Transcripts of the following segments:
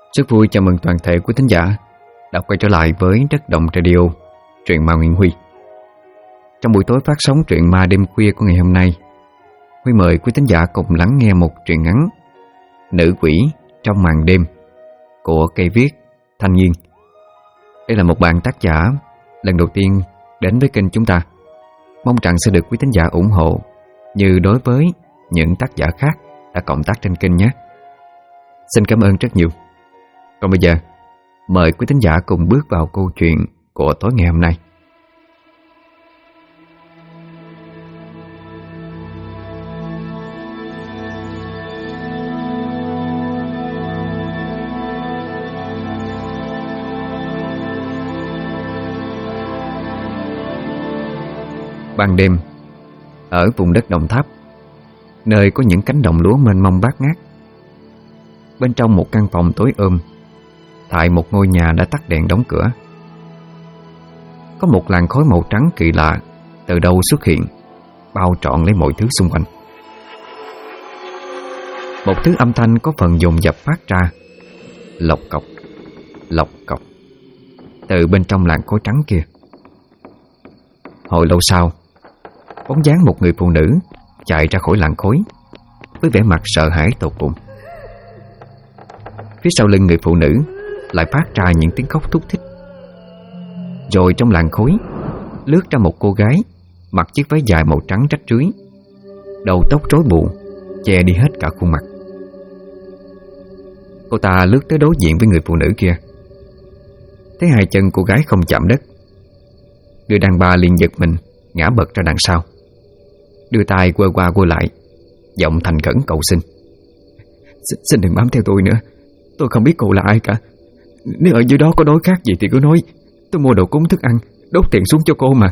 Rất vui chào mừng toàn thể quý thính giả đã quay trở lại với Đất Động Radio, truyện ma Nguyễn Huy. Trong buổi tối phát sóng truyện ma đêm khuya của ngày hôm nay, Huy mời quý thính giả cùng lắng nghe một truyện ngắn Nữ quỷ trong màn đêm của cây viết Thanh Nhiên. Đây là một bạn tác giả lần đầu tiên đến với kênh chúng ta. Mong rằng sẽ được quý thính giả ủng hộ như đối với những tác giả khác đã cộng tác trên kênh nhé. Xin cảm ơn rất nhiều. Còn bây giờ, mời quý thính giả cùng bước vào câu chuyện của tối ngày hôm nay. Ban đêm, ở vùng đất Đồng Tháp, nơi có những cánh đồng lúa mênh mông bát ngát, bên trong một căn phòng tối tại một ngôi nhà đã tắt đèn đóng cửa, có một làn khói màu trắng kỳ lạ từ đâu xuất hiện, bao trọn lấy mọi thứ xung quanh. Một thứ âm thanh có phần dồn dập phát ra, lộc cọc từ bên trong làn khói trắng kia. Hồi lâu sau, bóng dáng một người phụ nữ chạy ra khỏi làn khói với vẻ mặt sợ hãi tột cùng. Phía sau lưng người phụ nữ lại phát ra những tiếng khóc thút thít. Rồi trong làn khói lướt ra một cô gái mặc chiếc váy dài màu trắng rách rưới, đầu tóc rối bù che đi hết cả khuôn mặt. Cô ta lướt tới đối diện với người phụ nữ kia. Thấy hai chân cô gái không chạm đất, người đàn bà liền giật mình ngã bật ra đằng sau, đưa tay quơ qua quơ lại, giọng thành khẩn cầu xin: Xin đừng bám theo tôi nữa. Tôi không biết cô là ai cả. Nếu ở dưới đó có đối khác gì thì cứ nói. Tôi mua đồ cúng thức ăn, đốt tiền xuống cho cô mà.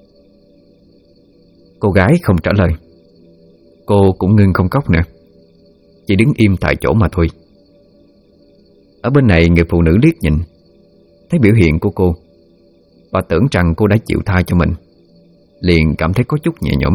Cô gái không trả lời. Cô cũng ngưng không khóc nữa, chỉ đứng im tại chỗ mà thôi. Ở bên này, người phụ nữ liếc nhìn, thấy biểu hiện của cô, bà tưởng rằng cô đã chịu tha cho mình, liền cảm thấy có chút nhẹ nhõm.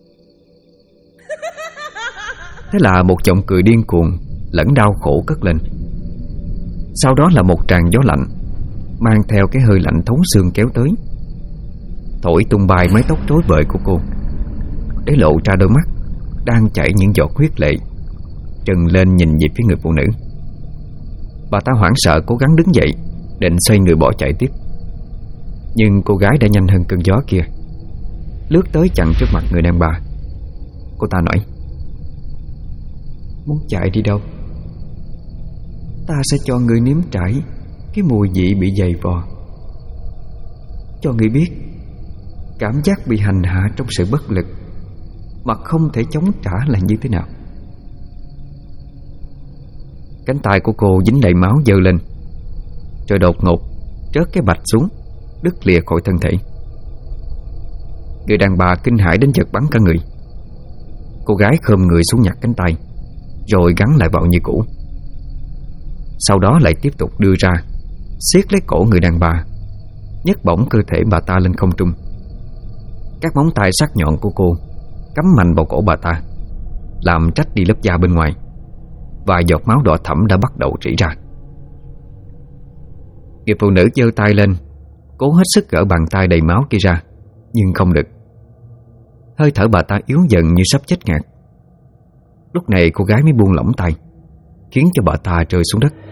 Thế là một giọng cười điên cuồng lẫn đau khổ cất lên. Sau đó là một tràng gió lạnh mang theo cái hơi lạnh thấu xương kéo tới, thổi tung bay mái tóc rối bời của cô, để lộ ra đôi mắt đang chảy những giọt huyết lệ, trừng lên nhìn về phía người phụ nữ. Bà ta hoảng sợ cố gắng đứng dậy, định xoay người bỏ chạy tiếp. Nhưng cô gái đã nhanh hơn cơn gió kia, lướt tới chặn trước mặt người đàn bà. Cô ta nói: Muốn chạy đi đâu? Ta sẽ cho người nếm trải cái mùi vị bị dày vò, cho người biết cảm giác bị hành hạ trong sự bất lực mà không thể chống trả là như thế nào. Cánh tay của cô dính đầy máu dơ lên, rồi đột ngột rớt cái bạch xuống, đứt lìa khỏi thân thể. Người đàn bà kinh hãi đến giật bắn cả người. Cô gái khom người xuống nhặt cánh tay, rồi gắn lại vào như cũ. Sau đó lại tiếp tục đưa ra, siết lấy cổ người đàn bà, nhấc bổng cơ thể bà ta lên không trung. Các móng tay sắc nhọn của cô cắm mạnh vào cổ bà ta, làm rách đi lớp da bên ngoài. Vài giọt máu đỏ thẫm đã bắt đầu rỉ ra. Người phụ nữ giơ tay lên, cố hết sức gỡ bàn tay đầy máu kia ra, nhưng không được. Hơi thở bà ta yếu dần như sắp chết ngạt. Lúc này cô gái mới buông lỏng tay, khiến cho bà ta rơi xuống đất.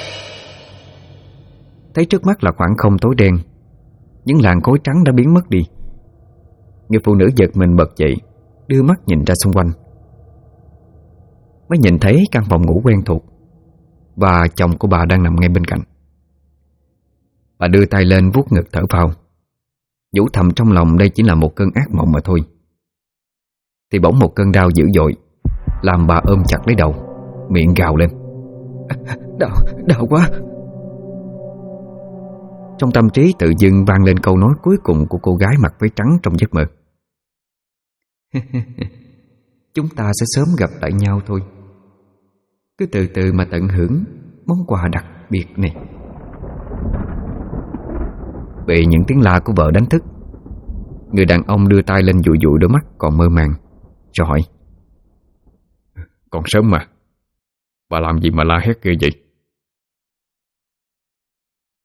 Thấy trước mắt là khoảng không tối đen, những làn khói trắng đã biến mất đi. Người phụ nữ giật mình bật dậy, đưa mắt nhìn ra xung quanh, mới nhìn thấy căn phòng ngủ quen thuộc và chồng của bà đang nằm ngay bên cạnh. Bà đưa tay lên vuốt ngực thở phào, nhủ thầm trong lòng đây chỉ là một cơn ác mộng mà thôi. Thì bỗng một cơn đau dữ dội làm bà ôm chặt lấy đầu, miệng gào lên: Đau quá. Trong tâm trí tự dưng vang lên câu nói cuối cùng của cô gái mặc váy trắng trong giấc mơ: Chúng ta sẽ sớm gặp lại nhau thôi. Cứ từ từ mà tận hưởng món quà đặc biệt này. Bị những tiếng la của vợ đánh thức, người đàn ông đưa tay lên dụi dụi đôi mắt còn mơ màng, rồi hỏi: Còn sớm mà, bà làm gì mà la hét ghê vậy?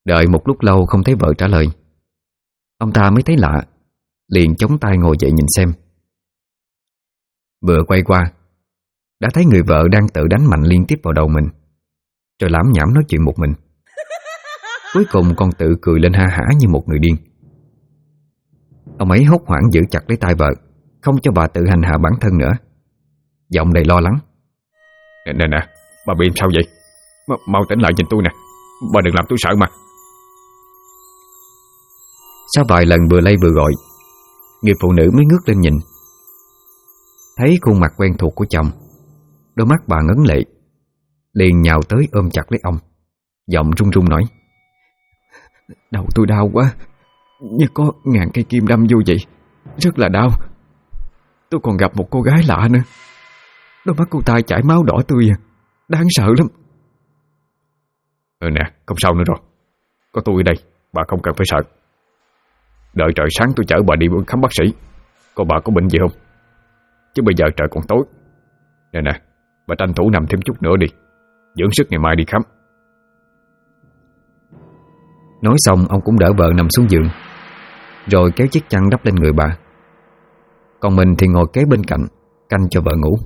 Đợi một lúc lâu không thấy vợ trả lời, ông ta mới thấy lạ, liền chống tay ngồi dậy nhìn xem. Vừa quay qua, đã thấy người vợ đang tự đánh mạnh liên tiếp vào đầu mình, rồi lảm nhảm nói chuyện một mình. Cuối cùng còn tự cười lên ha hả như một người điên. Ông ấy hốt hoảng giữ chặt lấy tay vợ, không cho bà tự hành hạ bản thân nữa, giọng đầy lo lắng. Nè, bà bị sao vậy? Mau tỉnh lại nhìn tôi nè, bà đừng làm tôi sợ mà. Sau vài lần vừa lay vừa gọi, người phụ nữ mới ngước lên nhìn. Thấy khuôn mặt quen thuộc của chồng, đôi mắt bà ngấn lệ, liền nhào tới ôm chặt lấy ông, giọng run run nói: Đầu tôi đau quá, như có ngàn cây kim đâm vô vậy, rất là đau. Tôi còn gặp một cô gái lạ nữa, đôi mắt cô ta chảy máu đỏ tươi, đáng sợ lắm. Nè, không sao nữa rồi, có tôi ở đây, bà không cần phải sợ. Đợi trời sáng tôi chở bà đi khám bác sĩ, coi bà có bệnh gì không. Chứ bây giờ trời còn tối. Nè, bà tranh thủ nằm thêm chút nữa đi, dưỡng sức ngày mai đi khám. Nói xong ông cũng đỡ vợ nằm xuống giường, rồi kéo chiếc chăn đắp lên người bà. Còn mình thì ngồi kế bên cạnh, canh cho vợ ngủ.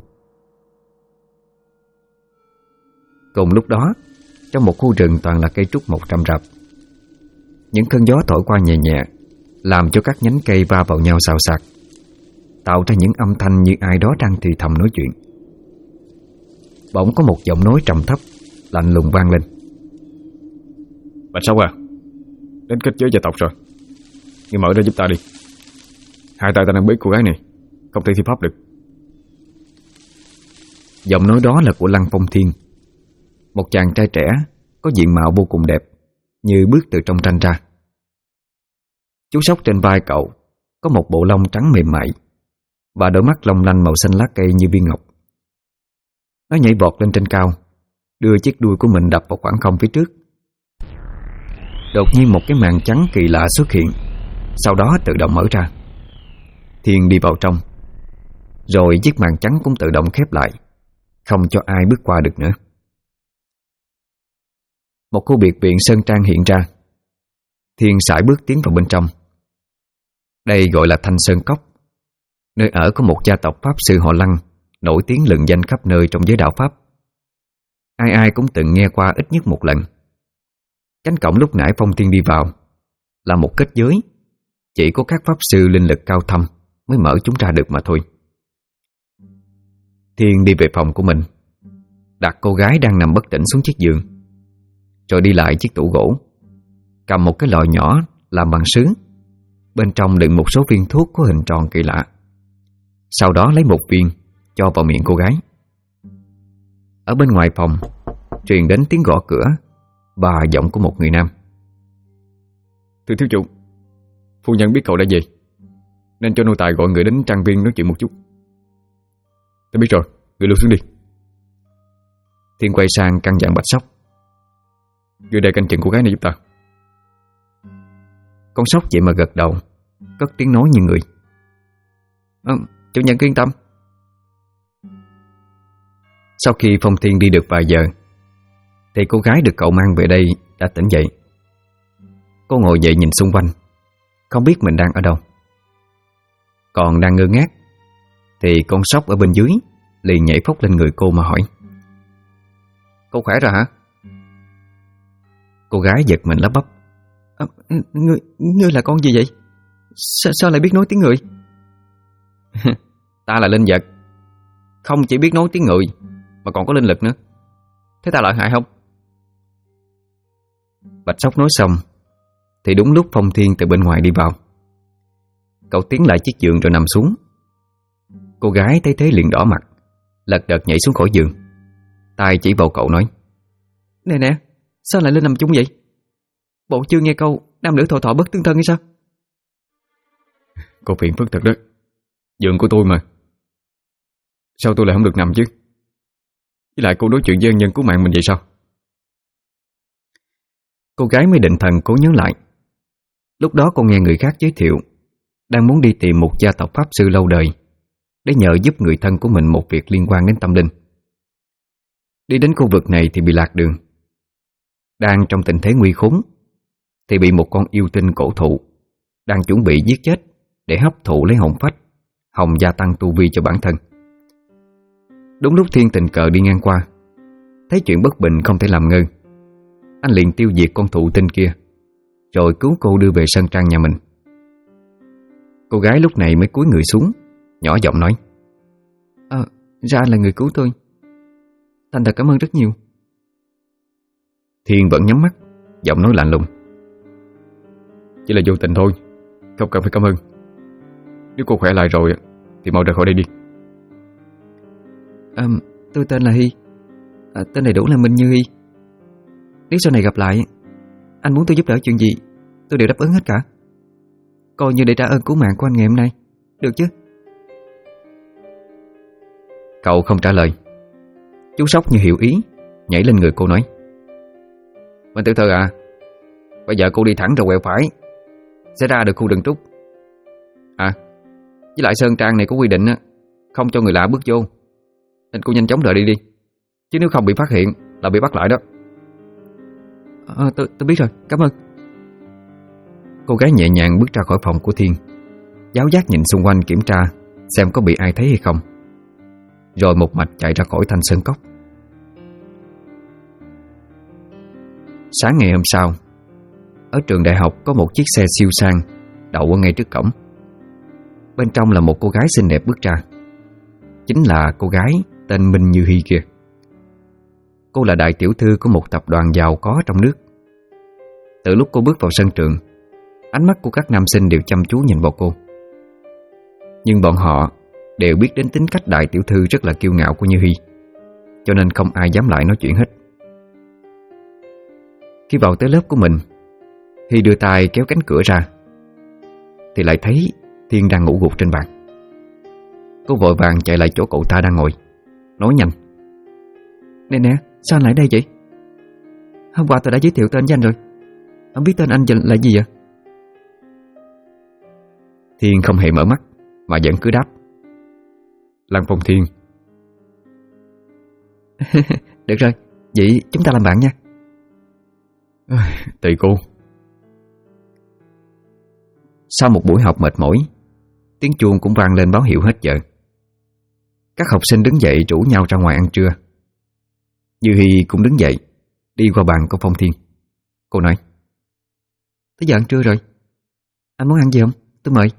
Cùng lúc đó, trong một khu rừng toàn là cây trúc mọc rậm rạp, những cơn gió thổi qua nhẹ nhẹ, làm cho các nhánh cây va vào nhau xào xạc, tạo ra những âm thanh như ai đó đang thì thầm nói chuyện. Bỗng có một giọng nói trầm thấp, lạnh lùng vang lên. Bạch Sông à, đến kết giới gia tộc rồi, ngươi mở ra giúp ta đi. Hai tay ta đang bế cô gái này, không thể thi pháp được. Giọng nói đó là của Lăng Phong Thiên, một chàng trai trẻ có diện mạo vô cùng đẹp, như bước từ trong tranh ra. Chú sóc trên vai cậu có một bộ lông trắng mềm mại và đôi mắt long lanh màu xanh lá cây như viên ngọc. Nó nhảy vọt lên trên cao, đưa chiếc đuôi của mình đập vào khoảng không phía trước. Đột nhiên một cái màn trắng kỳ lạ xuất hiện, sau đó tự động mở ra. Thiên đi vào trong, rồi chiếc màn trắng cũng tự động khép lại, không cho ai bước qua được nữa. Một khu biệt viện sơn trang hiện ra. Thiên sải bước tiến vào bên trong. Đây gọi là Thanh Sơn Cốc, nơi ở của một gia tộc pháp sư họ Lăng, nổi tiếng lừng danh khắp nơi trong giới đạo pháp. Ai ai cũng từng nghe qua ít nhất một lần. Cánh cổng lúc nãy Phong Thiên đi vào là một kết giới, chỉ có các pháp sư linh lực cao thâm mới mở chúng ra được mà thôi. Thiên đi về phòng của mình, đặt cô gái đang nằm bất tỉnh xuống chiếc giường, rồi đi lại chiếc tủ gỗ, cầm một cái lọ nhỏ làm bằng sứ, bên trong đựng một số viên thuốc có hình tròn kỳ lạ. Sau đó lấy một viên cho vào miệng cô gái. Ở bên ngoài phòng truyền đến tiếng gõ cửa và giọng của một người nam. Thưa thiếu chủ, phu nhân biết cậu đã về, nên cho nô tài gọi người đến trang viên nói chuyện một chút. Tôi biết rồi, người lưu xuống đi. Thiên quay sang căn dặn Bạch Sóc. Người đây canh chừng cô gái này giúp ta. Con sóc vậy mà gật đầu, cất tiếng nói như người. Chủ nhân cứ yên tâm. Sau khi Phong Thiên đi được vài giờ, thì cô gái được cậu mang về đây đã tỉnh dậy. Cô ngồi dậy nhìn xung quanh, không biết mình đang ở đâu. Còn đang ngơ ngác, thì con sóc ở bên dưới liền nhảy phóc lên người cô mà hỏi. Cô khỏe rồi hả? Cô gái giật mình lắp bắp. Ngươi là con gì vậy? Sao lại biết nói tiếng người? Ta là linh vật, không chỉ biết nói tiếng người mà còn có linh lực nữa. Thế ta lợi hại không? Bạch Sóc nói xong thì đúng lúc Phong Thiên từ bên ngoài đi vào. Cậu tiến lại chiếc giường rồi nằm xuống. Cô gái thấy thế liền đỏ mặt, lật đật nhảy xuống khỏi giường, tay chỉ vào cậu nói. Nè, sao lại lên nằm chung vậy? Bộ chưa nghe câu nam nữ thọ thọ bất tương thân hay sao? Cô phiền phức thật đó, giường của tôi mà, sao tôi lại không được nằm chứ? Với lại cô nói chuyện với ân nhân cứu mạng mình vậy sao? Cô gái mới định thần cố nhớ lại. Lúc đó cô nghe người khác giới thiệu đang muốn đi tìm một gia tộc pháp sư lâu đời để nhờ giúp người thân của mình một việc liên quan đến tâm linh. Đi đến khu vực này thì bị lạc đường. Đang trong tình thế nguy khốn thì bị một con yêu tinh cổ thụ đang chuẩn bị giết chết để hấp thụ lấy hồn phách, hòng gia tăng tu vi cho bản thân. Đúng lúc Thiên tình cờ đi ngang qua, thấy chuyện bất bình không thể làm ngơ, anh liền tiêu diệt con thụ tinh kia, rồi cứu cô đưa về sân trang nhà mình. Cô gái lúc này mới cúi người xuống, nhỏ giọng nói: Ra anh là người cứu tôi. Thành thật cảm ơn rất nhiều. Thiên vẫn nhắm mắt, giọng nói lạnh lùng: Chỉ là vô tình thôi, không cần phải cảm ơn. Nếu cô khỏe lại rồi thì mau ra khỏi đây đi. Tôi tên là Hy, tên đầy đủ là Minh Như Hy. Nếu sau này gặp lại, anh muốn tôi giúp đỡ chuyện gì, tôi đều đáp ứng hết cả. Coi như để trả ơn cứu mạng của anh ngày hôm nay, được chứ? Cậu không trả lời. Chú Sóc như hiểu ý, nhảy lên người cô nói: Minh tiểu thư à, bây giờ cô đi thẳng ra quẹo phải sẽ ra được khu rừng trúc. Với lại sơn trang này có quy định không cho người lạ bước vô, nên cô nhanh chóng rời đi, chứ nếu không bị phát hiện là bị bắt lại đó. Tôi biết rồi, cảm ơn. Cô gái nhẹ nhàng bước ra khỏi phòng của Thiên, giáo giác nhìn xung quanh kiểm tra xem có bị ai thấy hay không, rồi một mạch chạy ra khỏi Thanh Sơn Cốc. Sáng ngày hôm sau, ở trường đại học có một chiếc xe siêu sang đậu ở ngay trước cổng. Bên trong là một cô gái xinh đẹp bước ra. Chính là cô gái tên Minh Như Hy kia. Cô là đại tiểu thư của một tập đoàn giàu có trong nước. Từ lúc cô bước vào sân trường, ánh mắt của các nam sinh đều chăm chú nhìn vào cô. Nhưng bọn họ đều biết đến tính cách đại tiểu thư rất là kiêu ngạo của Như Hy, cho nên không ai dám lại nói chuyện hết. Khi vào tới lớp của mình, Hy đưa tay kéo cánh cửa ra thì lại thấy Thiên đang ngủ gục trên bàn. Cô vội vàng chạy lại chỗ cậu ta đang ngồi, nói nhanh: Nè, sao anh lại đây vậy? Hôm qua tôi đã giới thiệu tên với anh rồi. Anh biết tên anh là gì vậy? Thiên không hề mở mắt mà vẫn cứ đáp: Lăng Phong Thiên. Được rồi, vậy chúng ta làm bạn nha. Tùy cô. Sau một buổi học mệt mỏi, tiếng chuông cũng vang lên báo hiệu hết giờ. Các học sinh đứng dậy rủ nhau ra ngoài ăn trưa. Như Hy cũng đứng dậy, đi qua bàn của Phong Thiên. Cô nói: Tới giờ ăn trưa rồi, anh muốn ăn gì không? Tôi mời.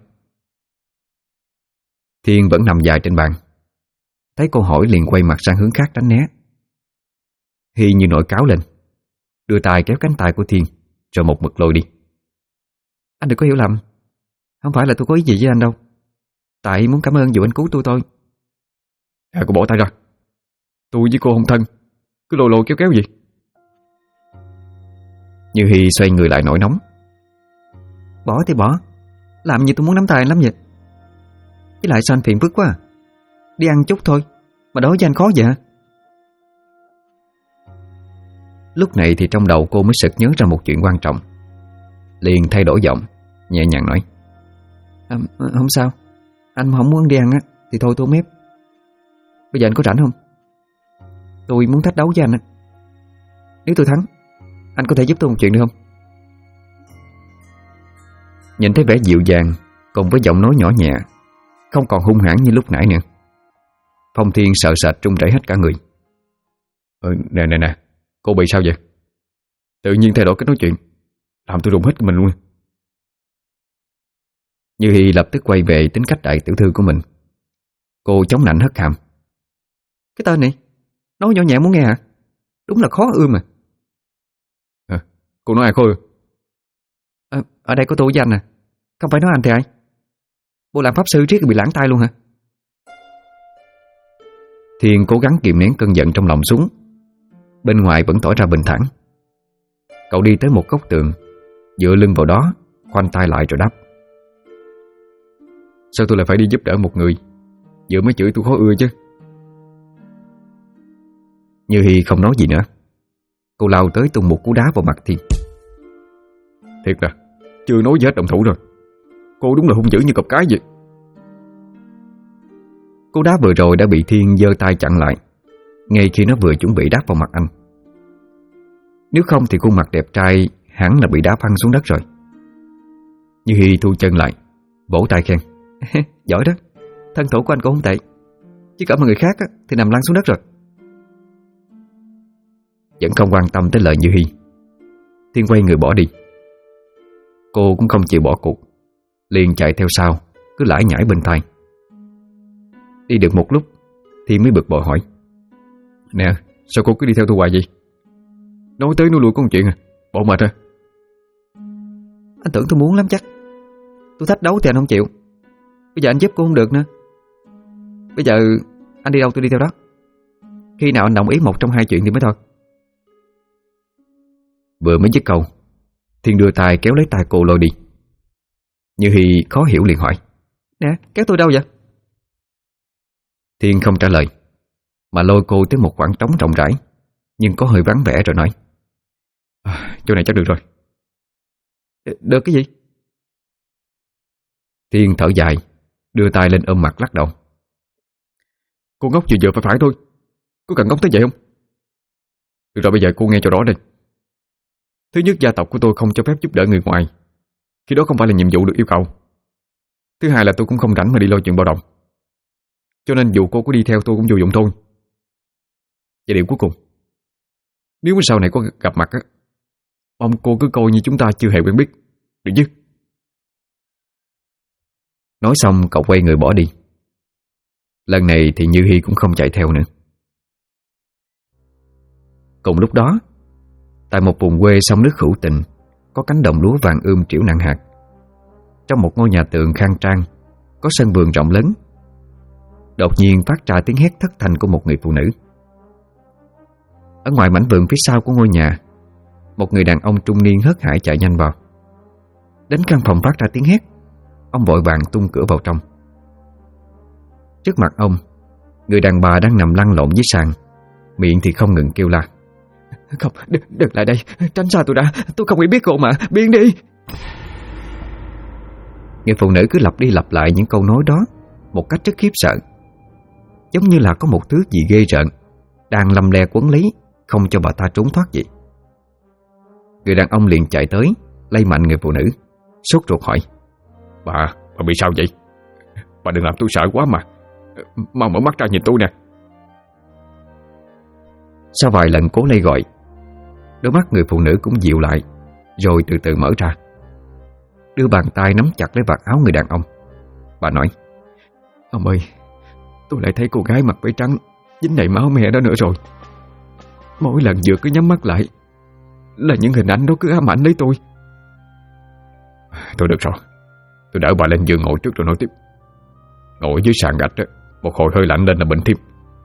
Thiên vẫn nằm dài trên bàn. Thấy cô hỏi liền quay mặt sang hướng khác tránh né. Hy như nổi cáo lên, đưa tay kéo cánh tay của Thiên, rồi một mực lôi đi. Anh đừng có hiểu lầm, không phải là tôi có ý gì với anh đâu. Tại muốn cảm ơn dù anh cứu tôi thôi. Cô bỏ tay ra. Tôi với cô không thân, cứ lôi lôi kéo kéo gì. Như Hy xoay người lại nổi nóng: Bỏ thì bỏ, làm như tôi muốn nắm tay anh lắm vậy. Với lại sao anh phiền phức quá à? Đi ăn chút thôi mà đối với anh khó vậy hả? Lúc này thì trong đầu cô mới sực nhớ ra một chuyện quan trọng, liền thay đổi giọng, nhẹ nhàng nói: Không sao, anh không muốn đi ăn thì thôi tôi không ép. Bây giờ anh có rảnh không? Tôi muốn thách đấu với anh. Nếu tôi thắng, anh có thể giúp tôi một chuyện được không? Nhìn thấy vẻ dịu dàng cùng với giọng nói nhỏ nhẹ, không còn hung hãn như lúc nãy nữa, Phong Thiên sợ sệt run rẩy hết cả người. Nè, cô bị sao vậy? Tự nhiên thay đổi cách nói chuyện, làm tôi rùng hết mình luôn. Như Hy lập tức quay về tính cách đại tiểu thư của mình. Cô chống nạnh hất hàm: Cái tên này nói nhỏ nhẹ muốn nghe hả? Đúng là khó ưa mà. Cô nói ai khó ưa? Ở đây có tôi với anh à, không phải nói anh thì ai? Bộ làm pháp sư riết bị lãng tay luôn hả? Thiên cố gắng kìm nén cơn giận trong lòng xuống, bên ngoài vẫn tỏ ra bình thản. Cậu đi tới một góc tường, dựa lưng vào đó, khoanh tay lại rồi đáp: Sao tôi lại phải đi giúp đỡ một người vừa mới chửi tôi khó ưa chứ? Như Hy không nói gì nữa. Cô lao tới tung một cú đá vào mặt Thiên. Thiệt là chưa nói gì hết động thủ rồi. Cô đúng là hung dữ như cọp cái vậy. Cú đá vừa rồi đã bị Thiên giơ tay chặn lại, ngay khi nó vừa chuẩn bị đáp vào mặt anh. Nếu không thì khuôn mặt đẹp trai hẳn là bị đá văng xuống đất rồi. Như Hy thu chân lại, vỗ tay khen. Giỏi đó, thân thủ của anh cũng không tệ. Chứ cả mọi người khác thì nằm lăn xuống đất rồi. Vẫn không quan tâm tới lời Như Hy, Thiên quay người bỏ đi. Cô cũng không chịu bỏ cuộc, liền chạy theo sau, cứ lải nhải bên tai. Đi được một lúc, Thiên mới bực bội hỏi: Nè, sao cô cứ đi theo tôi hoài vậy? Nói tới nói lui có một chuyện à? Bộ mệt à? Anh tưởng tôi muốn lắm chắc. Tôi thách đấu thì anh không chịu. Bây giờ anh giúp cũng không được nữa. Bây giờ anh đi đâu tôi đi theo đó. Khi nào anh đồng ý một trong hai chuyện thì mới thôi. Vừa mới dứt câu, Thiên đưa tay kéo lấy tay cô lôi đi. Như Hy khó hiểu liền hỏi: Nè, kéo tôi đâu vậy? Thiên không trả lời, mà lôi cô tới một khoảng trống rộng rãi nhưng có hơi vắng vẻ rồi nói: Chỗ này chắc được rồi. Được cái gì? Thiên thở dài, đưa tay lên ôm mặt lắc đầu. Cô ngốc vừa vừa phải thôi, có cần ngốc tới vậy không? Được rồi, bây giờ cô nghe cho rõ đây. Thứ nhất, gia tộc của tôi không cho phép giúp đỡ người ngoài khi đó không phải là nhiệm vụ được yêu cầu. Thứ hai là tôi cũng không rảnh mà đi lo chuyện bao đồng, cho nên dù cô có đi theo tôi cũng vô dụng thôi. Và điều cuối cùng, nếu sau này có gặp mặt mong cô cứ coi như chúng ta chưa hề quen biết, được chứ? Nói xong cậu quay người bỏ đi. Lần này thì Như Hy cũng không chạy theo nữa. Cùng lúc đó, tại một vùng quê sông nước hữu tình, có cánh đồng lúa vàng triểu nặng hạt. Trong một ngôi nhà tường khang trang, có sân vườn rộng lớn, đột nhiên phát ra tiếng hét thất thanh của một người phụ nữ. Ở ngoài mảnh vườn phía sau của ngôi nhà, một người đàn ông trung niên hớt hải chạy nhanh vào. Đến căn phòng phát ra tiếng hét, ông vội vàng tung cửa vào trong. Trước mặt ông, người đàn bà đang nằm lăn lộn dưới sàn, miệng thì không ngừng kêu la: Không, đừng lại đây, tránh xa tôi đã, tôi không biết cô mà, biến đi. Người phụ nữ cứ lặp đi lặp lại những câu nói đó một cách rất khiếp sợ, giống như là có một thứ gì ghê rợn đang lăm le quấn lấy, không cho bà ta trốn thoát vậy. Người đàn ông liền chạy tới, lay mạnh người phụ nữ, sốt ruột hỏi: Bà bị sao vậy? Bà đừng làm tôi sợ quá mà. Mau mở mắt ra nhìn tôi nè. Sau vài lần cố lay gọi, đôi mắt người phụ nữ cũng dịu lại, rồi từ từ mở ra, đưa bàn tay nắm chặt lấy vạt áo người đàn ông. Bà nói: Ông ơi, tôi lại thấy cô gái mặc váy trắng dính đầy máu me đó nữa rồi. Mỗi lần vừa cứ nhắm mắt lại là những hình ảnh đó cứ ám ảnh lấy tôi. Thôi được rồi, tôi đỡ bà lên giường ngồi trước rồi nói tiếp. Ngồi dưới sàn gạch đó, một hồi hơi lạnh lên là bệnh thêm.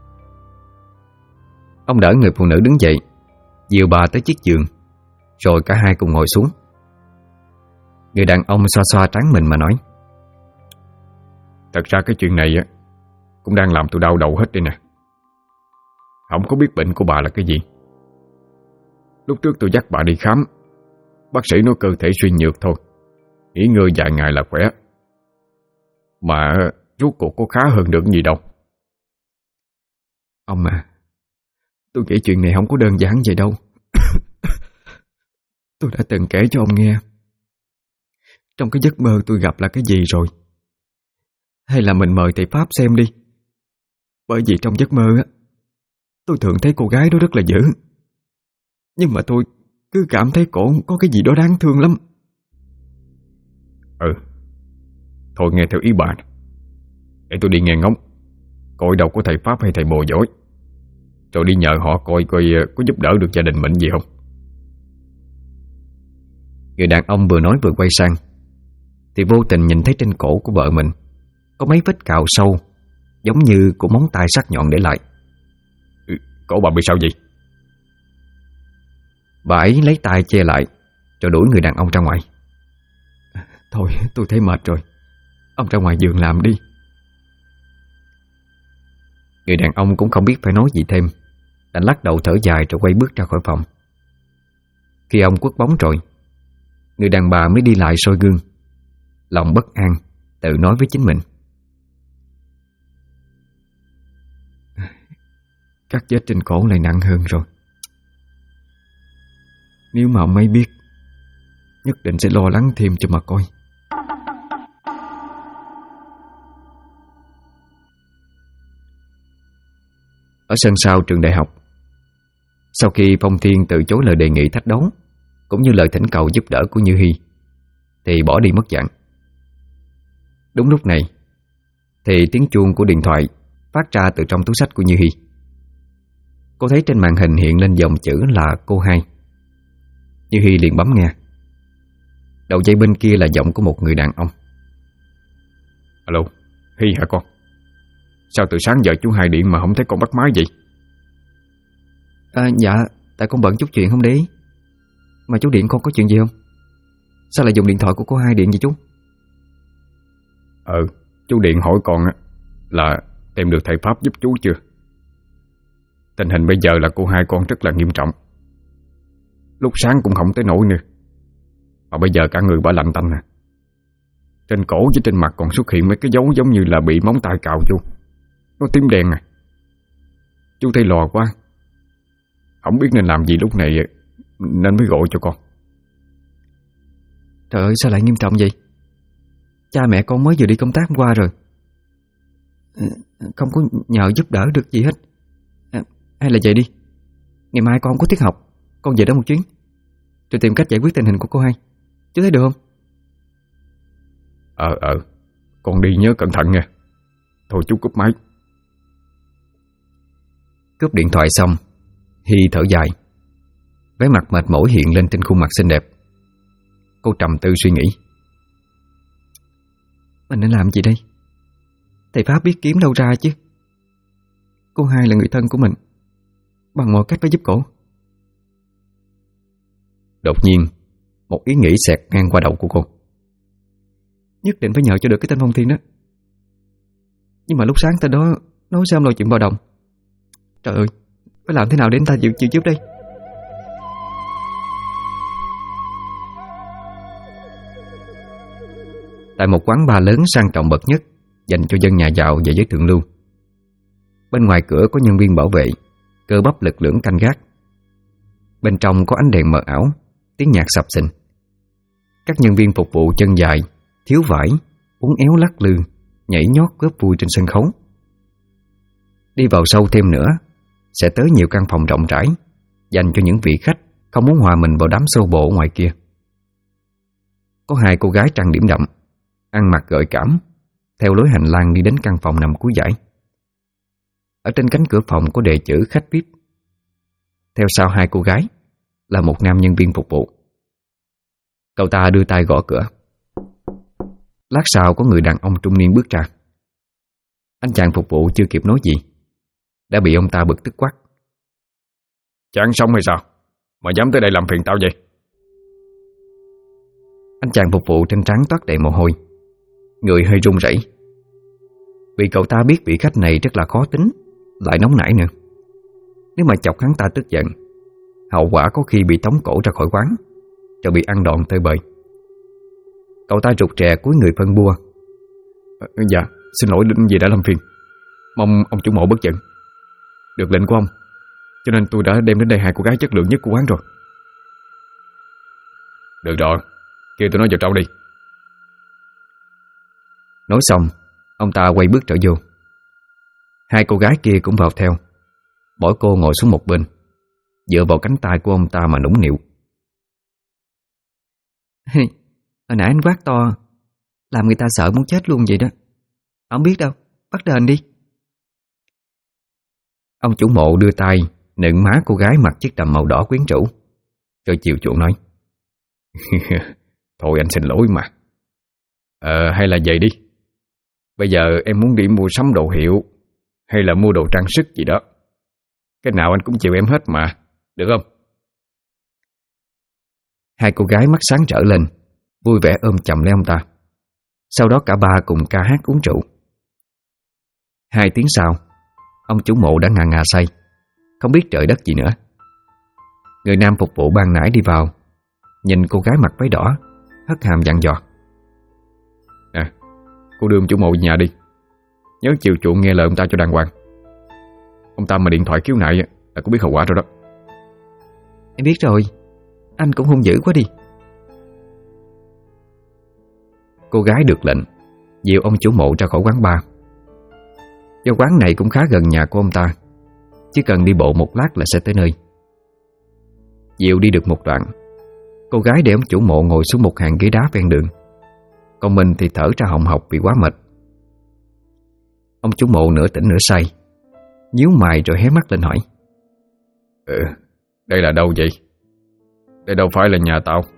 Ông đỡ người phụ nữ đứng dậy, dìu bà tới chiếc giường, rồi cả hai cùng ngồi xuống. Người đàn ông xoa xoa trán mình mà nói: Thật ra cái chuyện này cũng đang làm tôi đau đầu hết đây nè. Không có biết bệnh của bà là cái gì. Lúc trước tôi dắt bà đi khám, bác sĩ nói cơ thể suy nhược thôi, nghỉ ngơi vài ngày là khỏe. Mà rốt cuộc có khá hơn được gì đâu. Ông à, tôi nghĩ chuyện này không có đơn giản vậy đâu. Tôi đã từng kể cho ông nghe trong cái giấc mơ tôi gặp là cái gì rồi. Hay là mình mời thầy Pháp xem đi. Bởi vì trong giấc mơ tôi thường thấy cô gái đó rất là dữ, nhưng mà tôi cứ cảm thấy cổ có cái gì đó đáng thương lắm. Thôi nghe theo ý bà, để tôi đi nghe ngóng coi đâu có thầy Pháp hay thầy bùa giỏi, rồi đi nhờ họ coi có giúp đỡ được gia đình mình gì không. Người đàn ông vừa nói vừa quay sang, thì vô tình nhìn thấy trên cổ của vợ mình có mấy vết cào sâu, giống như của móng tay sắc nhọn để lại. Cổ bà bị sao vậy? Bà ấy lấy tay che lại, rồi đuổi người đàn ông ra ngoài. Thôi tôi thấy mệt rồi, ông ra ngoài giường làm đi. Người đàn ông cũng không biết phải nói gì thêm, đành lắc đầu thở dài rồi quay bước ra khỏi phòng. Khi ông quất bóng rồi, người đàn bà mới đi lại soi gương, lòng bất an, tự nói với chính mình: Các vết trên cổ lại nặng hơn rồi. Nếu mà ông ấy biết nhất định sẽ lo lắng thêm cho mà coi. Ở sân sau trường đại học, sau khi Phong Thiên từ chối lời đề nghị thách đấu cũng như lời thỉnh cầu giúp đỡ của Như Hy, thì bỏ đi mất dạng. Đúng lúc này thì tiếng chuông của điện thoại phát ra từ trong túi xách của Như Hy. Cô thấy trên màn hình hiện lên dòng chữ là cô Hai. Như Hy liền bấm nghe. Đầu dây bên kia là giọng của một người đàn ông. Alo, Hy hả con? Sao từ sáng giờ chú Hai điện mà không thấy con bắt máy vậy? Dạ, tại con bận chút chuyện không để ý. Mà chú điện con có chuyện gì không? Sao lại dùng điện thoại của cô Hai điện vậy chú? Chú điện hỏi con là tìm được thầy Pháp giúp chú chưa? Tình hình bây giờ là cô Hai con rất là nghiêm trọng. Lúc sáng cũng không tới nổi nữa, mà bây giờ cả người bả lạnh tanh nè. Trên cổ với trên mặt còn xuất hiện mấy cái dấu giống như là bị móng tay cào chú. Nó tím đen à. Chú thấy lò quá, không biết nên làm gì lúc này nên mới gọi cho con. Trời ơi, sao lại nghiêm trọng vậy? Cha mẹ con mới vừa đi công tác hôm qua rồi. Không có nhờ giúp đỡ được gì hết. Hay là vậy đi, ngày mai con không có tiết học, con về đó một chuyến rồi tìm cách giải quyết tình hình của cô Hai. Chú thấy được không? Con đi nhớ cẩn thận nha. Thôi chú cúp máy. Cúp điện thoại xong, Hy thở dài, vẻ mặt mệt mỏi hiện lên trên khuôn mặt xinh đẹp. Cô trầm tư suy nghĩ. Mình nên làm gì đây? Thầy Pháp biết kiếm đâu ra chứ. Cô Hai là người thân của mình, bằng mọi cách phải giúp cổ. Đột nhiên một ý nghĩ xẹt ngang qua đầu của cô. Nhất định phải nhờ cho được cái tên Phong Thiên đó. Nhưng mà lúc sáng tên đó nói sao lo chuyện bao đồng. Trời ơi, phải làm thế nào để anh ta chịu giúp đây? Tại một quán bar lớn sang trọng bậc nhất dành cho dân nhà giàu và giới thượng lưu, bên ngoài cửa có nhân viên bảo vệ cơ bắp lực lưỡng canh gác. Bên trong có ánh đèn mờ ảo, tiếng nhạc sập sình. Các nhân viên phục vụ chân dài, thiếu vải, uốn éo lắc lư, nhảy nhót góp vui trên sân khấu. Đi vào sâu thêm nữa sẽ tới nhiều căn phòng rộng rãi dành cho những vị khách không muốn hòa mình vào đám xô bồ ngoài kia. Có hai cô gái trang điểm đậm, ăn mặc gợi cảm, theo lối hành lang đi đến căn phòng nằm cuối dãy. Ở trên cánh cửa phòng có đề chữ khách VIP. Theo sau hai cô gái là một nam nhân viên phục vụ. Cậu ta đưa tay gõ cửa. Lát sau có người đàn ông trung niên bước ra. Anh chàng phục vụ chưa kịp nói gì đã bị ông ta bực tức quát. Chán sống hay sao mà dám tới đây làm phiền tao vậy? Anh chàng phục vụ trên trán toát đầy mồ hôi, người hơi run rẩy. Vì cậu ta biết vị khách này rất là khó tính, lại nóng nảy nữa. Nếu mà chọc hắn ta tức giận, hậu quả có khi bị tống cổ ra khỏi quán, rồi bị ăn đòn tơi bời. Cậu ta rụt rè cúi người phân bua. Dạ, xin lỗi vì đã làm phiền. Mong ông chủ mộ bất giận. Được lệnh của ông, cho nên tôi đã đem đến đây hai cô gái chất lượng nhất của quán rồi. Được rồi, kêu tụi nó vào trong đi. Nói xong, ông ta quay bước trở vô. Hai cô gái kia cũng vào theo. Bỏ cô ngồi xuống một bên, dựa vào cánh tay của ông ta mà nũng nịu. Hồi nãy anh quát to làm người ta sợ muốn chết luôn vậy đó. Không biết đâu, bắt đền đi. Ông chủ mộ đưa tay nựng má cô gái mặc chiếc đầm màu đỏ quyến rũ, rồi chiều chuộng nói. Thôi anh xin lỗi mà. Hay là vậy đi. Bây giờ em muốn đi mua sắm đồ hiệu hay là mua đồ trang sức gì đó, cái nào anh cũng chịu em hết mà, được không? Hai cô gái mắt sáng trở lên, vui vẻ ôm chầm lấy ông ta. Sau đó cả ba cùng ca hát uống rượu. 2 tiếng sau, ông chủ mộ đã ngà ngà say, không biết trời đất gì nữa. Người nam phục vụ ban nãy đi vào, nhìn cô gái mặc váy đỏ, hất hàm dặn dò. Cô đưa ông chủ mộ về nhà đi, nhớ chiều chuộng nghe lời ông ta cho đàng hoàng. Ông ta mà điện thoại khiếu nại là cũng biết hậu quả rồi đó. Em biết rồi, anh cũng hung dữ quá đi. Cô gái được lệnh dìu ông chủ mộ ra khỏi quán bar. Do quán này cũng khá gần nhà của ông ta, chỉ cần đi bộ một lát là sẽ tới nơi. Dìu đi được một đoạn, cô gái để ông chủ mộ ngồi xuống một hàng ghế đá ven đường, còn mình thì thở ra hồng hộc vì quá mệt. Ông chủ mộ nửa tỉnh nửa say, nhíu mày rồi hé mắt lên hỏi: Đây là đâu vậy? Đây đâu phải là nhà tao.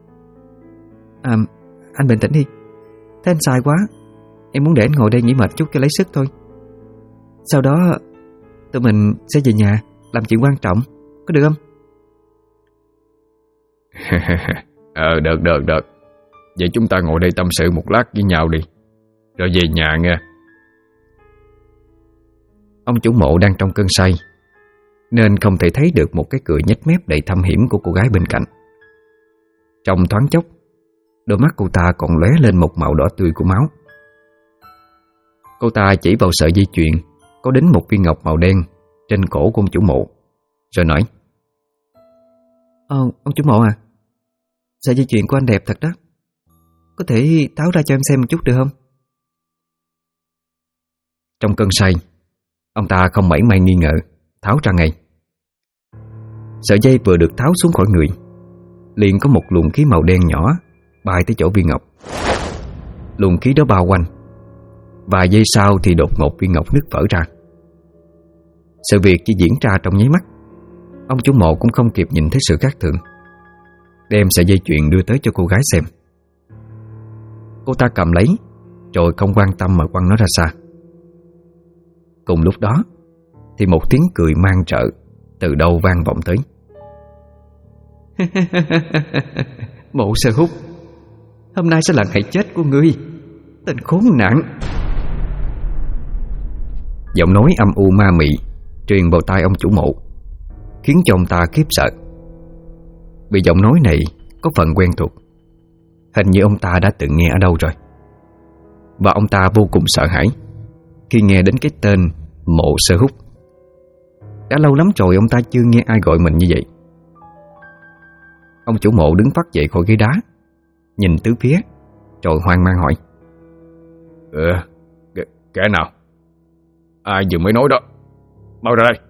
Anh bình tĩnh đi. Thế anh sai quá. Em muốn để anh ngồi đây nghỉ mệt chút cho lấy sức thôi. Sau đó tụi mình sẽ về nhà làm chuyện quan trọng, có được không? Được. Vậy chúng ta ngồi đây tâm sự một lát với nhau đi, rồi về nhà nghe. Ông chủ mộ đang trong cơn say, nên không thể thấy được một cái cười nhếch mép đầy thâm hiểm của cô gái bên cạnh. Trong thoáng chốc, đôi mắt cô ta còn lóe lên một màu đỏ tươi của máu. Cô ta chỉ vào sợi dây chuyền có đính một viên ngọc màu đen trên cổ của ông chủ mộ, rồi nói: Ông chủ mộ à, sợi dây chuyền của anh đẹp thật đó. Có thể tháo ra cho em xem một chút được không? Trong cơn say, ông ta không mảy may nghi ngờ, tháo ra ngay. Sợi dây vừa được tháo xuống khỏi người, liền có một luồng khí màu đen nhỏ bay tới chỗ viên ngọc. Luồng khí đó bao quanh. Vài giây sau thì đột ngột viên ngọc nứt vỡ ra. Sự việc chỉ diễn ra trong nháy mắt. Ông chủ mộ cũng không kịp nhìn thấy sự khác thường, đem sợi dây chuyền đưa tới cho cô gái xem. Cô ta cầm lấy, rồi không quan tâm mà quăng nó ra xa. Cùng lúc đó thì một tiếng cười mang rợ từ đâu vang vọng tới. Mộ Sơ Húc, hôm nay sẽ là ngày chết của ngươi, tên khốn nạn. Giọng nói âm u ma mị truyền vào tai ông chủ mộ, khiến cho ông ta khiếp sợ. Vì giọng nói này có phần quen thuộc, hình như ông ta đã từng nghe ở đâu rồi. Và ông ta vô cùng sợ hãi khi nghe đến cái tên Mộ Sơ Húc. Đã lâu lắm rồi ông ta chưa nghe ai gọi mình như vậy. Ông chủ mộ đứng phắt dậy khỏi ghế đá, nhìn tứ phía, rồi hoang mang hỏi: Kẻ nào? Ai vừa mới nói đó? Mau ra đây.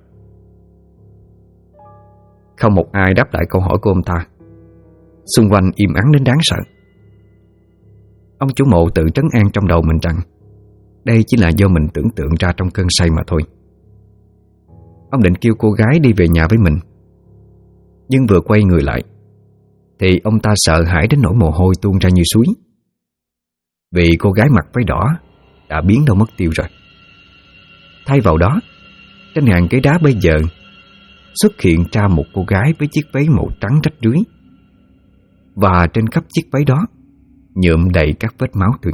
Không một ai đáp lại câu hỏi của ông ta. Xung quanh im ắng đến đáng sợ. Ông chủ mộ tự trấn an trong đầu mình rằng đây chỉ là do mình tưởng tượng ra trong cơn say mà thôi. Ông định kêu cô gái đi về nhà với mình, nhưng vừa quay người lại thì ông ta sợ hãi đến nỗi mồ hôi tuôn ra như suối. Vì cô gái mặc váy đỏ đã biến đâu mất tiêu rồi. Thay vào đó, trên hàng ghế đá bây giờ xuất hiện ra một cô gái với chiếc váy màu trắng rách rưới, và trên khắp chiếc váy đó nhuộm đầy các vết máu tươi.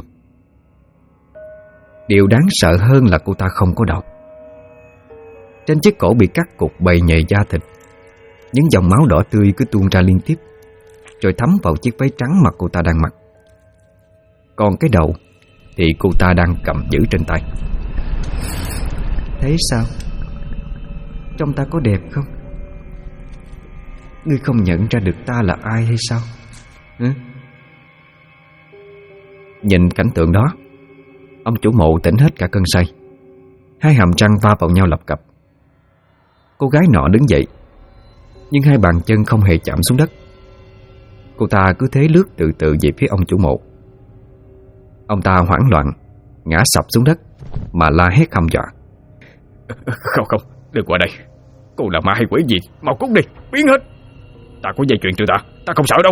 Điều đáng sợ hơn là cô ta không có đầu. Trên chiếc cổ bị cắt cục bầy nhầy da thịt, những dòng máu đỏ tươi cứ tuôn ra liên tiếp, rồi thấm vào chiếc váy trắng mà cô ta đang mặc. Còn cái đầu thì cô ta đang cầm giữ trên tay. Thấy sao? Trông ta có đẹp không? Ngươi không nhận ra được ta là ai hay sao? Nhìn cảnh tượng đó, ông chủ mộ tỉnh hết cả cơn say. Hai hàm răng va vào nhau lập cập. Cô gái nọ đứng dậy, nhưng hai bàn chân không hề chạm xuống đất. Cô ta cứ thế lướt từ từ về phía ông chủ mộ. Ông ta hoảng loạn ngã sập xuống đất mà la hét hăm dọa: Không, đừng qua đây. Cô là ma hay quỷ gì? Mau cút đi, biến hết. Ta có dây chuyền trừ tà, ta không sợ đâu.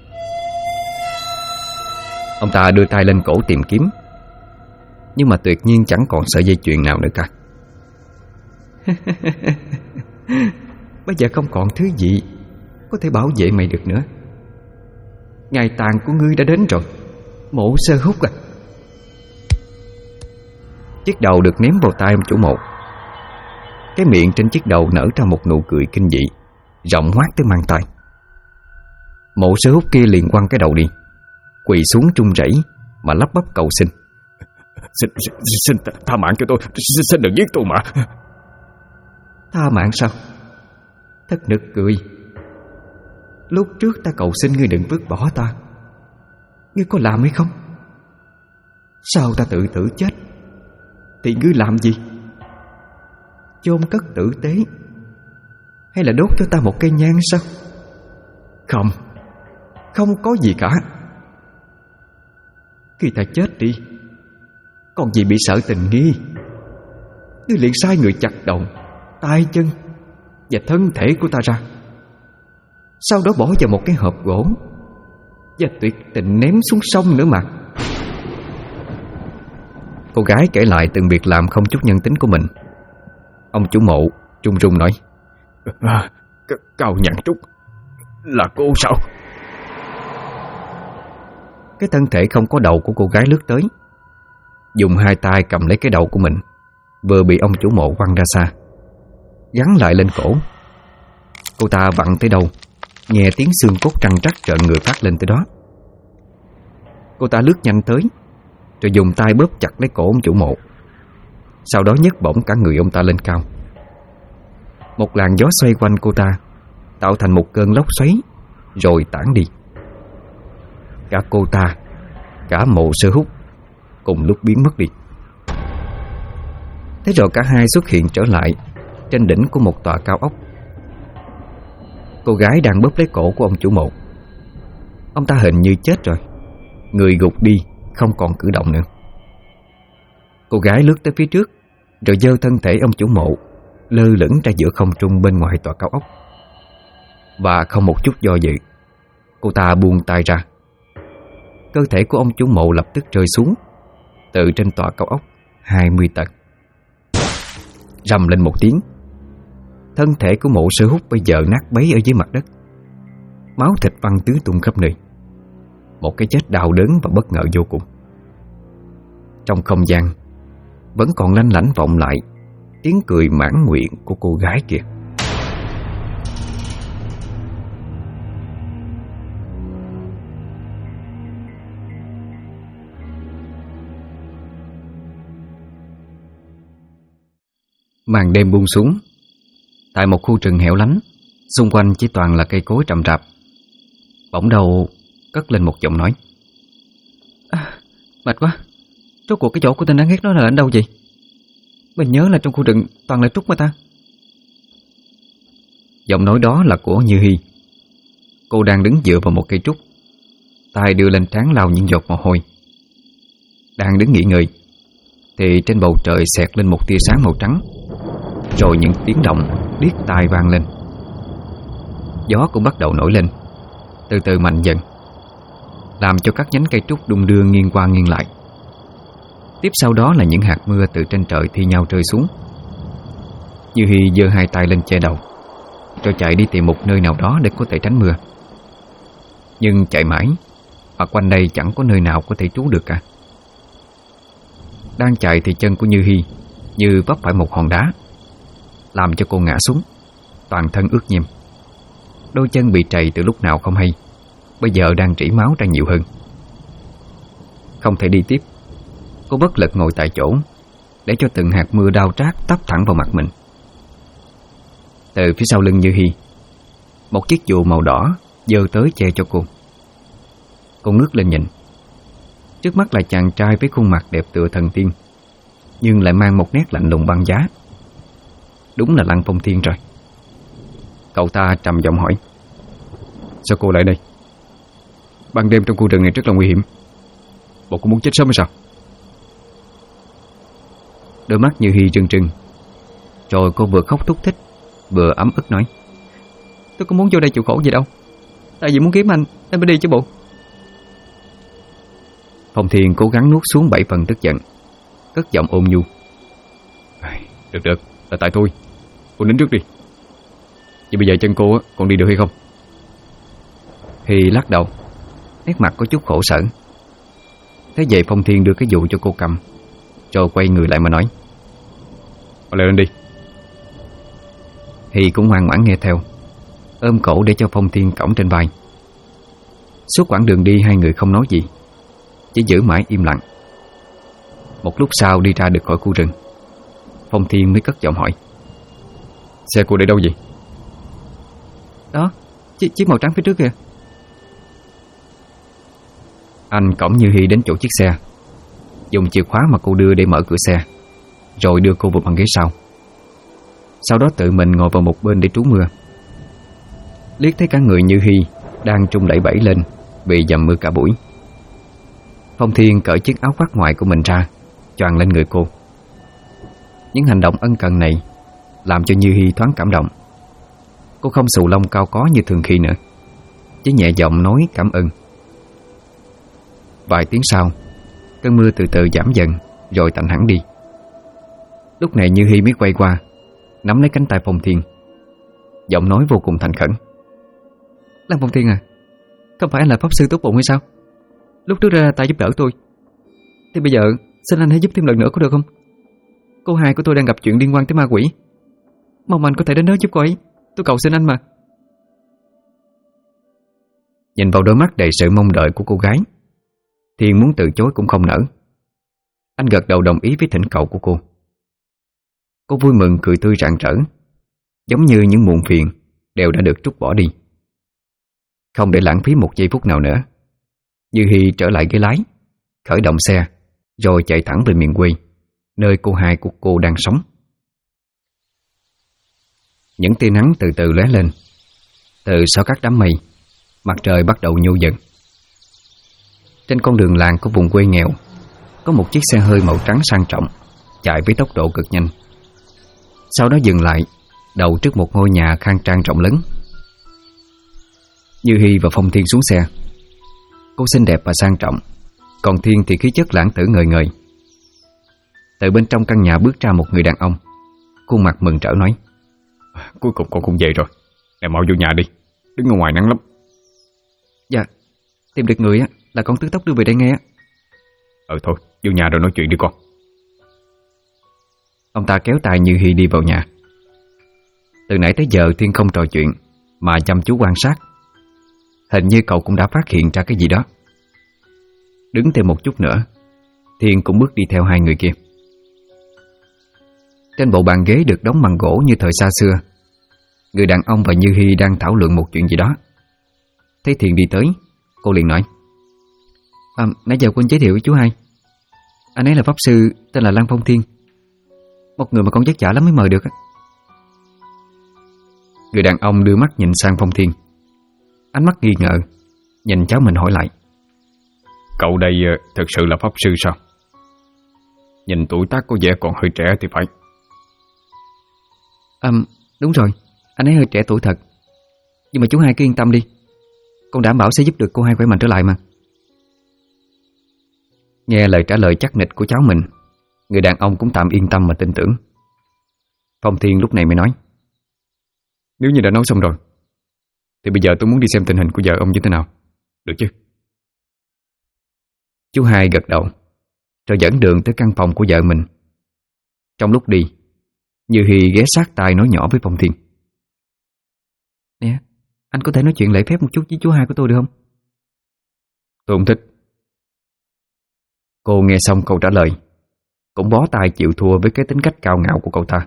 Ông ta đưa tay lên cổ tìm kiếm, nhưng mà tuyệt nhiên chẳng còn sợi dây chuyền nào nữa cả. Bây giờ không còn thứ gì có thể bảo vệ mày được nữa. Ngày tàn của ngươi đã đến rồi, Mộ Sơ Húc à. Chiếc đầu được ném vào tay ông chủ mộ. Cái miệng trên chiếc đầu nở ra một nụ cười kinh dị, rộng hoác tới mang tai. Mộ Sơ Húc kia liền quăng cái đầu đi, quỳ xuống trung rẩy mà lắp bắp cầu xin: Xin tha mạng cho tôi, xin đừng giết tôi mà. Tha mạng sao? Thật nực cười. Lúc trước ta cầu xin ngươi đừng vứt bỏ ta, ngươi có làm hay không? Sao ta tự tử chết thì ngươi làm gì? Chôn cất tử tế hay là đốt cho ta một cây nhang sao? Không, không có gì cả. Khi ta chết đi, còn gì bị sợ tình nghi, ngươi liền sai người chặt đầu, tay chân và thân thể của ta ra, sau đó bỏ vào một cái hộp gỗ và tuyệt tình ném xuống sông nữa mà. Cô gái kể lại từng việc làm không chút nhân tính của mình. Ông chủ mộ run run nói: Cao Nhạn Trúc, là cô sao? Cái thân thể không có đầu của cô gái lướt tới, dùng hai tay cầm lấy cái đầu của mình, vừa bị ông chủ mộ quăng ra xa, gắn lại lên cổ. Cô ta vặn tới đâu, nghe tiếng xương cốt răng rắc trợn người phát lên tới đó. Cô ta lướt nhanh tới, rồi dùng tay bóp chặt lấy cổ ông chủ mộ, sau đó nhấc bổng cả người ông ta lên cao. Một làn gió xoay quanh cô ta, tạo thành một cơn lốc xoáy, rồi tản đi. Cả cô ta, cả Mộ Sơ Húc cùng lúc biến mất đi. Thế rồi cả hai xuất hiện trở lại trên đỉnh của một tòa cao ốc. Cô gái đang bóp lấy cổ của ông chủ mộ. Ông ta hình như chết rồi, người gục đi, không còn cử động nữa. Cô gái lướt tới phía trước, rồi giơ thân thể ông chủ mộ lơ lửng ra giữa không trung bên ngoài tòa cao ốc. Và không một chút do dự, cô ta buông tay ra. Cơ thể của ông chủ mộ lập tức rơi xuống từ trên tòa cao ốc 20 tầng. Rầm lên một tiếng, thân thể của Mộ Sơ Húc bây giờ nát bấy ở dưới mặt đất, máu thịt văng tứ tung khắp nơi. Một cái chết đau đớn và bất ngờ vô cùng. Trong không gian vẫn còn lanh lảnh vọng lại tiếng cười mãn nguyện của cô gái kia. Màn đêm buông xuống. Tại một khu rừng hẻo lánh, xung quanh chỉ toàn là cây cối rậm rạp. Bỗng đầu cất lên một giọng nói: Mệt quá. Rốt cuộc cái chỗ của tên đáng ghét đó là ở đâu vậy? Mình nhớ là trong khu rừng toàn là trúc mà ta. Giọng nói đó là của Như Hy. Cô đang đứng dựa vào một cây trúc, tay đưa lên trán lau những giọt mồ hôi. Đang đứng nghỉ ngơi thì trên bầu trời xẹt lên một tia sáng màu trắng, rồi những tiếng động điếc tai vang lên. Gió cũng bắt đầu nổi lên, từ từ mạnh dần, làm cho các nhánh cây trúc đung đưa nghiêng qua nghiêng lại. Tiếp sau đó là những hạt mưa từ trên trời thi nhau rơi xuống. Như Hy giơ hai tay lên che đầu, rồi chạy đi tìm một nơi nào đó để có thể tránh mưa. Nhưng chạy mãi mà quanh đây chẳng có nơi nào có thể trú được cả. Đang chạy thì chân của Như Hy như vấp phải một hòn đá, làm cho cô ngã xuống, toàn thân ướt nhèm. Đôi chân bị trầy từ lúc nào không hay, bây giờ đang rỉ máu ra nhiều hơn. Không thể đi tiếp, cô bất lực ngồi tại chỗ, để cho từng hạt mưa đau rát tấp thẳng vào mặt mình. Từ phía sau lưng Như Hy, một chiếc dù màu đỏ giơ tới che cho cô. Cô ngước lên nhìn. Trước mắt là chàng trai với khuôn mặt đẹp tựa thần tiên, nhưng lại mang một nét lạnh lùng băng giá. Đúng là Lăng Phong Thiên rồi. Cậu ta trầm giọng hỏi: Sao cô lại đây? Ban đêm trong khu rừng này rất là nguy hiểm. Bộ có muốn chết sớm hay sao? Đôi mắt Như Hy rưng rưng, rồi cô vừa khóc thúc thích, vừa ấm ức nói: Tôi có muốn vô đây chịu khổ gì đâu, tại vì muốn kiếm anh nên mới đi chứ bộ. Phong Thiên cố gắng nuốt xuống 7 phần tức giận, cất giọng ôn nhu: Được, là tại tôi. Cô nín trước đi. Vậy bây giờ chân cô còn đi được hay không? Hy lắc đầu, nét mặt có chút khổ sở. Thế vậy Phong Thiên đưa cái dù cho cô cầm, rồi quay người lại mà nói: Leo lên đi. Hy cũng ngoan ngoãn nghe theo, ôm cổ để cho Phong Thiên cõng trên vai. Suốt quãng đường đi hai người không nói gì, chỉ giữ mãi im lặng. Một lúc sau đi ra được khỏi khu rừng, Phong Thiên mới cất giọng hỏi: Xe cô để đâu vậy? Đó, chiếc màu trắng phía trước kìa. Anh cõng Như Hy đến chỗ chiếc xe, dùng chìa khóa mà cô đưa để mở cửa xe, rồi đưa cô vào băng ghế sau. Sau đó tự mình ngồi vào một bên để trú mưa. Liếc thấy cả người Như Hy đang trung đẩy bẩy lên vì dầm mưa cả buổi. Phong Thiên cởi chiếc áo khoác ngoài của mình ra, choàng lên người cô. Những hành động ân cần này làm cho Như Hy thoáng cảm động. Cô không xù lông cao có như thường khi nữa, chỉ nhẹ giọng nói cảm ơn. Vài tiếng sau, cơn mưa từ từ giảm dần rồi tạnh hẳn đi. Lúc này Như Hy mới quay qua, nắm lấy cánh tay Phong Thiên, giọng nói vô cùng thành khẩn. Lăng Phong Thiên à, không phải anh là pháp sư tốt bụng hay sao? Lúc trước ra tay giúp đỡ tôi, thì bây giờ xin anh hãy giúp thêm lần nữa có được không? Cô hai của tôi đang gặp chuyện liên quan tới ma quỷ, mong anh có thể đến đó giúp cô ấy. Tôi cầu xin anh mà. Nhìn vào đôi mắt đầy sự mong đợi của cô gái, Thiên muốn từ chối cũng không nỡ. Anh gật đầu đồng ý với thỉnh cầu của cô. Cô vui mừng cười tươi rạng rỡ, giống như những muộn phiền đều đã được trút bỏ đi. Không để lãng phí một giây phút nào nữa, Như Hy trở lại ghế lái, khởi động xe, rồi chạy thẳng về miền quê, nơi cô hai của cô đang sống. Những tia nắng từ từ lóe lên. Từ sau các đám mây, mặt trời bắt đầu nhô dần. Trên con đường làng của vùng quê nghèo, có một chiếc xe hơi màu trắng sang trọng chạy với tốc độ cực nhanh. Sau đó dừng lại, đậu trước một ngôi nhà khang trang rộng lớn. Như Hy và Phong Thiên xuống xe. Cô xinh đẹp và sang trọng, còn Thiên thì khí chất lãng tử ngời ngời. Từ bên trong căn nhà bước ra một người đàn ông, khuôn mặt mừng rỡ nói: Cuối cùng con cũng về rồi. Nè mau vô nhà đi, đứng ở ngoài nắng lắm. Dạ, tìm được người á là con tước tốc đưa về đây nghe. Thôi, vô nhà rồi nói chuyện đi con. Ông ta kéo tay Như Hy đi vào nhà. Từ nãy tới giờ Thiên không trò chuyện mà chăm chú quan sát. Hình như cậu cũng đã phát hiện ra cái gì đó. Đứng thêm một chút nữa, Thiên cũng bước đi theo hai người kia. Trên bộ bàn ghế được đóng bằng gỗ như thời xa xưa, người đàn ông và Như Hy đang thảo luận một chuyện gì đó. Thấy Thiên đi tới, cô liền nói: Nãy giờ quên giới thiệu với chú hai. Anh ấy là pháp sư tên là Lăng Phong Thiên, một người mà con vất vả lắm mới mời được. Người đàn ông đưa mắt nhìn sang Phong Thiên, ánh mắt nghi ngờ, nhìn cháu mình hỏi lại: Cậu đây thực sự là pháp sư sao? Nhìn tuổi tác có vẻ còn hơi trẻ thì phải. Đúng rồi, anh ấy hơi trẻ tuổi thật. Nhưng mà chú hai cứ yên tâm đi, con đảm bảo sẽ giúp được cô hai khỏe mạnh trở lại mà. Nghe lời trả lời chắc nịch của cháu mình, người đàn ông cũng tạm yên tâm mà tin tưởng. Phong Thiên lúc này mới nói: Nếu như đã nấu xong rồi thì bây giờ tôi muốn đi xem tình hình của vợ ông như thế nào, được chứ? Chú hai gật đầu, rồi dẫn đường tới căn phòng của vợ mình. Trong lúc đi, Như Hy ghé sát tai nói nhỏ với Phong Thiên: Nè, anh có thể nói chuyện lễ phép một chút với chú hai của tôi được không? Tôi không thích. Cô nghe xong câu trả lời, cũng bó tay chịu thua với cái tính cách cao ngạo của cậu ta.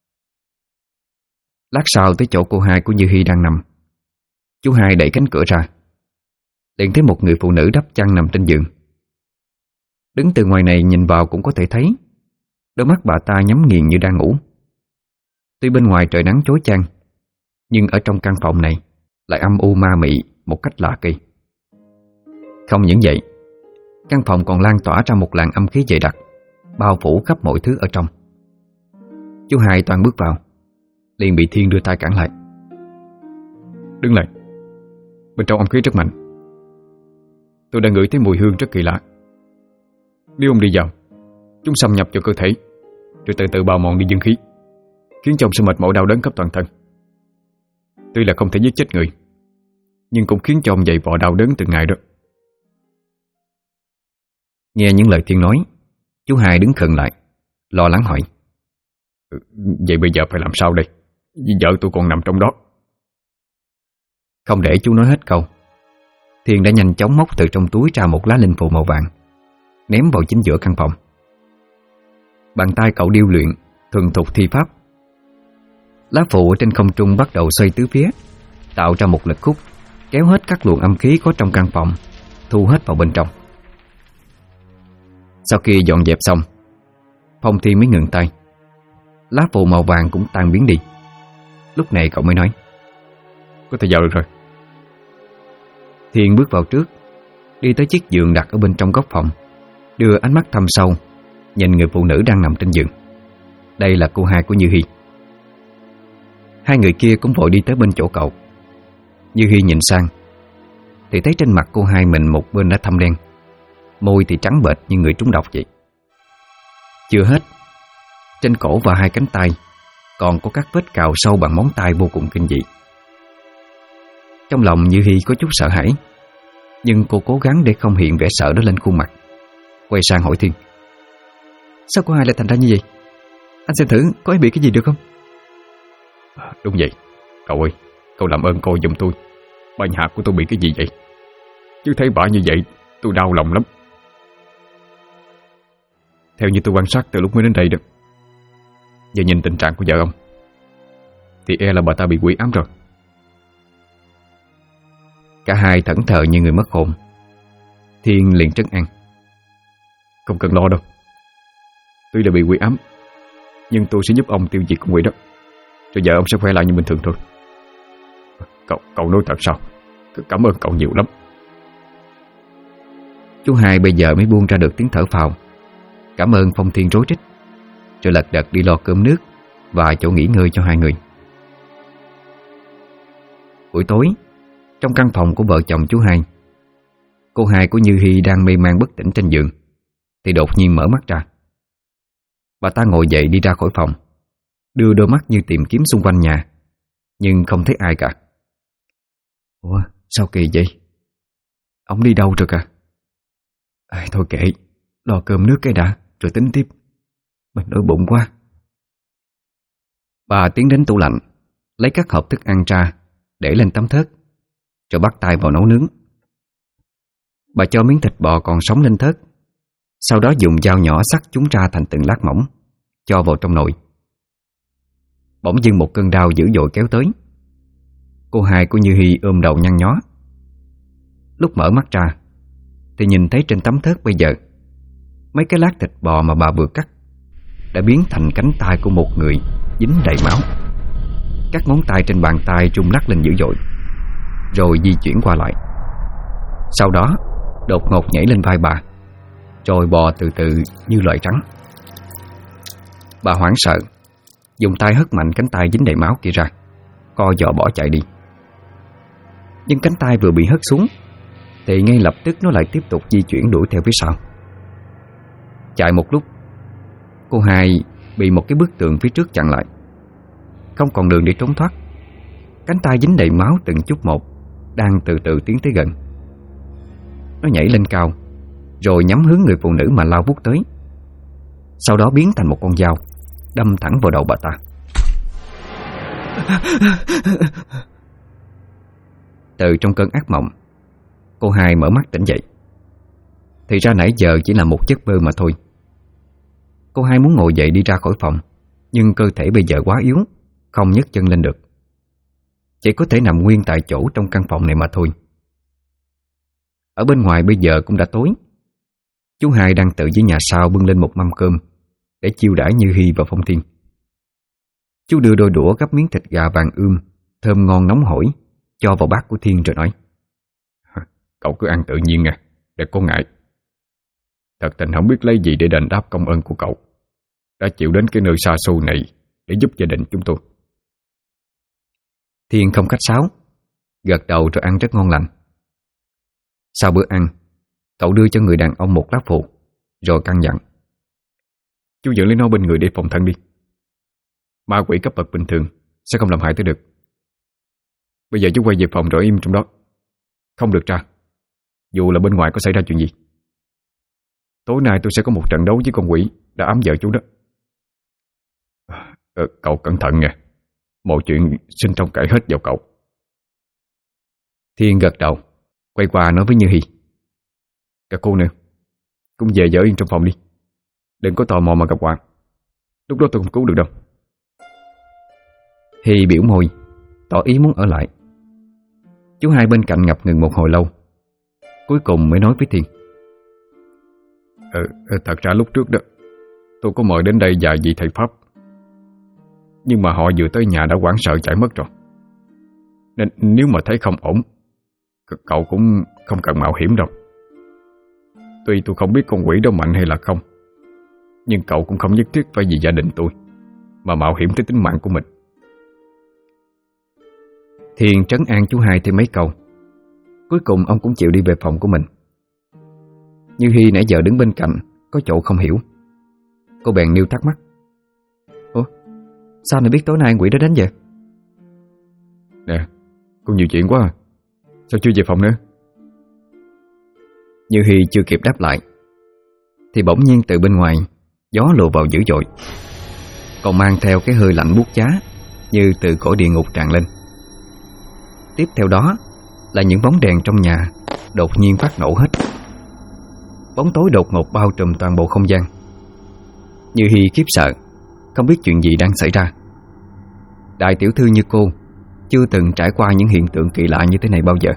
Lát sau tới chỗ cô hai của Như Hy đang nằm. Chú hai đẩy cánh cửa ra, liền thấy một người phụ nữ đắp chăn nằm trên giường. Đứng từ ngoài này nhìn vào cũng có thể thấy đôi mắt bà ta nhắm nghiền như đang ngủ. Tuy bên ngoài trời nắng chói chang, nhưng ở trong căn phòng này lại âm u ma mị một cách lạ kỳ. Không những vậy, căn phòng còn lan tỏa ra một làn âm khí dày đặc, bao phủ khắp mọi thứ ở trong. Chú hai toàn bước vào, liền bị Thiên đưa tay cản lại: Đứng lại, bên trong âm khí rất mạnh. Tôi đã ngửi thấy mùi hương rất kỳ lạ. Nếu ông đi vào, chúng xâm nhập vào cơ thể, rồi từ từ bào mòn đi dương khí, khiến cho ông sẽ mệt mỏi đau đớn khắp toàn thân. Tuy là không thể giết chết người, nhưng cũng khiến cho ông dày vò đau đớn từng ngày đó. Nghe những lời Thiên nói, chú hai đứng khựng lại, lo lắng hỏi: Vậy bây giờ phải làm sao đây? Vợ tôi còn nằm trong đó. Không để chú nói hết câu, Thiên đã nhanh chóng móc từ trong túi ra một lá linh phù màu vàng, ném vào chính giữa căn phòng. Bàn tay cậu điêu luyện, thuần thục thi pháp. Lá phù ở trên không trung bắt đầu xoay tứ phía, tạo ra một lực hút, kéo hết các luồng âm khí có trong căn phòng, thu hết vào bên trong. Sau khi dọn dẹp xong, Phong Thiên mới ngừng tay. Lá phù màu vàng cũng tan biến đi. Lúc này cậu mới nói: Có thể vào được rồi. Thiên bước vào trước, đi tới chiếc giường đặt ở bên trong góc phòng, đưa ánh mắt thâm sâu nhìn người phụ nữ đang nằm trên giường. Đây là cô hai của Như Hy. Hai người kia cũng vội đi tới bên chỗ cậu. Như Hy nhìn sang thì thấy trên mặt cô hai mình một bên đã thâm đen, môi thì trắng bệch như người trúng độc vậy. Chưa hết, trên cổ và hai cánh tay còn có các vết cào sâu bằng móng tay vô cùng kinh dị. Trong lòng Như Hy có chút sợ hãi, nhưng cô cố gắng để không hiện vẻ sợ đó lên khuôn mặt. Quay sang hỏi Thiên: Sao cô hai lại thành ra như vậy? Anh xem thử có ai bị cái gì được không? Đúng vậy. Cậu ơi, cậu làm ơn coi giùm tôi, bà nhà của tôi bị cái gì vậy? Chứ thấy bà như vậy tôi đau lòng lắm. Theo như tôi quan sát từ lúc mới đến đây đó, giờ nhìn tình trạng của vợ ông thì e là bà ta bị quỷ ám rồi. Cả hai thẫn thờ như người mất hồn. Thiên liền trấn an: Không cần lo đâu. Tuy là bị quỷ ám, nhưng tôi sẽ giúp ông tiêu diệt con quỷ đó, rồi vợ ông sẽ khỏe lại như bình thường thôi. Cậu nói thật sao? Cảm ơn cậu nhiều lắm. Chú hai bây giờ mới buông ra được tiếng thở phào, cảm ơn Phong Thiên rối rít, rồi lật đật đi lo cơm nước và chỗ nghỉ ngơi cho hai người. Buổi tối, trong căn phòng của vợ chồng chú hai, cô hai của Như Hy đang mê man bất tỉnh trên giường thì đột nhiên mở mắt ra. Bà ta ngồi dậy đi ra khỏi phòng, đưa đôi mắt như tìm kiếm xung quanh nhà, nhưng không thấy ai cả. Ủa, sao kỳ vậy? Ông đi đâu rồi cả? Thôi kệ, lo cơm nước cái đã rồi tính tiếp. Mình đói bụng quá. Bà tiến đến tủ lạnh, lấy các hộp thức ăn ra để lên tấm thớt, rồi bắt tay vào nấu nướng. Bà cho miếng thịt bò còn sống lên thớt, sau đó dùng dao nhỏ xắt chúng ra thành từng lát mỏng, cho vào trong nồi. Bỗng dưng một cơn đau dữ dội kéo tới. Cô hai của Như Hy ôm đầu nhăn nhó. Lúc mở mắt ra thì nhìn thấy trên tấm thớt bây giờ mấy cái lát thịt bò mà bà vừa cắt đã biến thành cánh tay của một người dính đầy máu. Các ngón tay trên bàn tay rung lắc lên dữ dội, rồi di chuyển qua lại. Sau đó đột ngột nhảy lên vai bà, rồi bò từ từ như loài trắng. Bà hoảng sợ, dùng tay hất mạnh cánh tay dính đầy máu kia ra, co giò bỏ chạy đi. Nhưng cánh tay vừa bị hất xuống thì ngay lập tức nó lại tiếp tục di chuyển đuổi theo phía sau. Chạy một lúc, cô hai bị một cái bức tường phía trước chặn lại, không còn đường để trốn thoát. Cánh tay dính đầy máu từng chút một đang từ từ tiến tới gần. Nó nhảy lên cao, rồi nhắm hướng người phụ nữ mà lao vút tới, sau đó biến thành một con dao đâm thẳng vào đầu bà ta. Từ trong cơn ác mộng, cô hai mở mắt tỉnh dậy. Thì ra nãy giờ chỉ là một giấc mơ mà thôi. Cô hai muốn ngồi dậy đi ra khỏi phòng, nhưng cơ thể bây giờ quá yếu, không nhấc chân lên được, chỉ có thể nằm nguyên tại chỗ trong căn phòng này mà thôi. Ở bên ngoài bây giờ cũng đã tối. Chú hai đang tự dưới nhà sau bưng lên một mâm cơm để chiêu đãi Như Hy và Phong Thiên. Chú đưa đôi đũa gắp miếng thịt gà vàng ươm thơm ngon nóng hổi cho vào bát của Thiên rồi nói: Cậu cứ ăn tự nhiên nha, đừng có ngại. Thật tình không biết lấy gì để đền đáp công ơn của cậu đã chịu đến cái nơi xa xôi này để giúp gia đình chúng tôi. Thiên không khách sáo, gật đầu rồi ăn rất ngon lành. Sau bữa ăn, cậu đưa cho người đàn ông một lá phù, rồi căn dặn: Chú giữ lấy nó bên người để phòng thân đi. Ma quỷ cấp bậc bình thường sẽ không làm hại tới được. Bây giờ chú quay về phòng rồi im trong đó, không được ra, dù là bên ngoài có xảy ra chuyện gì. Tối nay tôi sẽ có một trận đấu với con quỷ đã ám vợ chú đó. Cậu cẩn thận nha, mọi chuyện xin trông cậy hết vào cậu. Thiên gật đầu, quay qua nói với Như Hy: Các cô nè, cũng về ở yên trong phòng đi, đừng có tò mò mà gặp Hoàng. Lúc đó tôi không cứu được đâu. Hy biểu môi, tỏ ý muốn ở lại. Chú hai bên cạnh ngập ngừng một hồi lâu, cuối cùng mới nói với Thiên: Thật ra lúc trước đó tôi có mời đến đây vài vị thầy Pháp, nhưng mà họ vừa tới nhà đã hoảng sợ chạy mất rồi. Nên nếu mà thấy không ổn, cậu cũng không cần mạo hiểm đâu. Tuy tôi không biết con quỷ đó mạnh hay là không, nhưng cậu cũng không nhất thiết phải vì gia đình tôi mà mạo hiểm tới tính mạng của mình. Thiên trấn an chú Hai thêm mấy câu. Cuối cùng ông cũng chịu đi về phòng của mình. Như Hy nãy giờ đứng bên cạnh có chỗ không hiểu. Cô bèn nêu thắc mắc: Ủa, sao này biết tối nay quỷ đó đến vậy? Nè, con nhiều chuyện quá à. Sao chưa về phòng nữa? Như Hy chưa kịp đáp lại thì bỗng nhiên từ bên ngoài gió lùa vào dữ dội, còn mang theo cái hơi lạnh buốt giá như từ cõi địa ngục tràn lên. Tiếp theo đó là những bóng đèn trong nhà đột nhiên phát nổ hết. Bóng tối đột ngột bao trùm toàn bộ không gian. Như Hy khiếp sợ, không biết chuyện gì đang xảy ra. Đại tiểu thư như cô chưa từng trải qua những hiện tượng kỳ lạ như thế này bao giờ.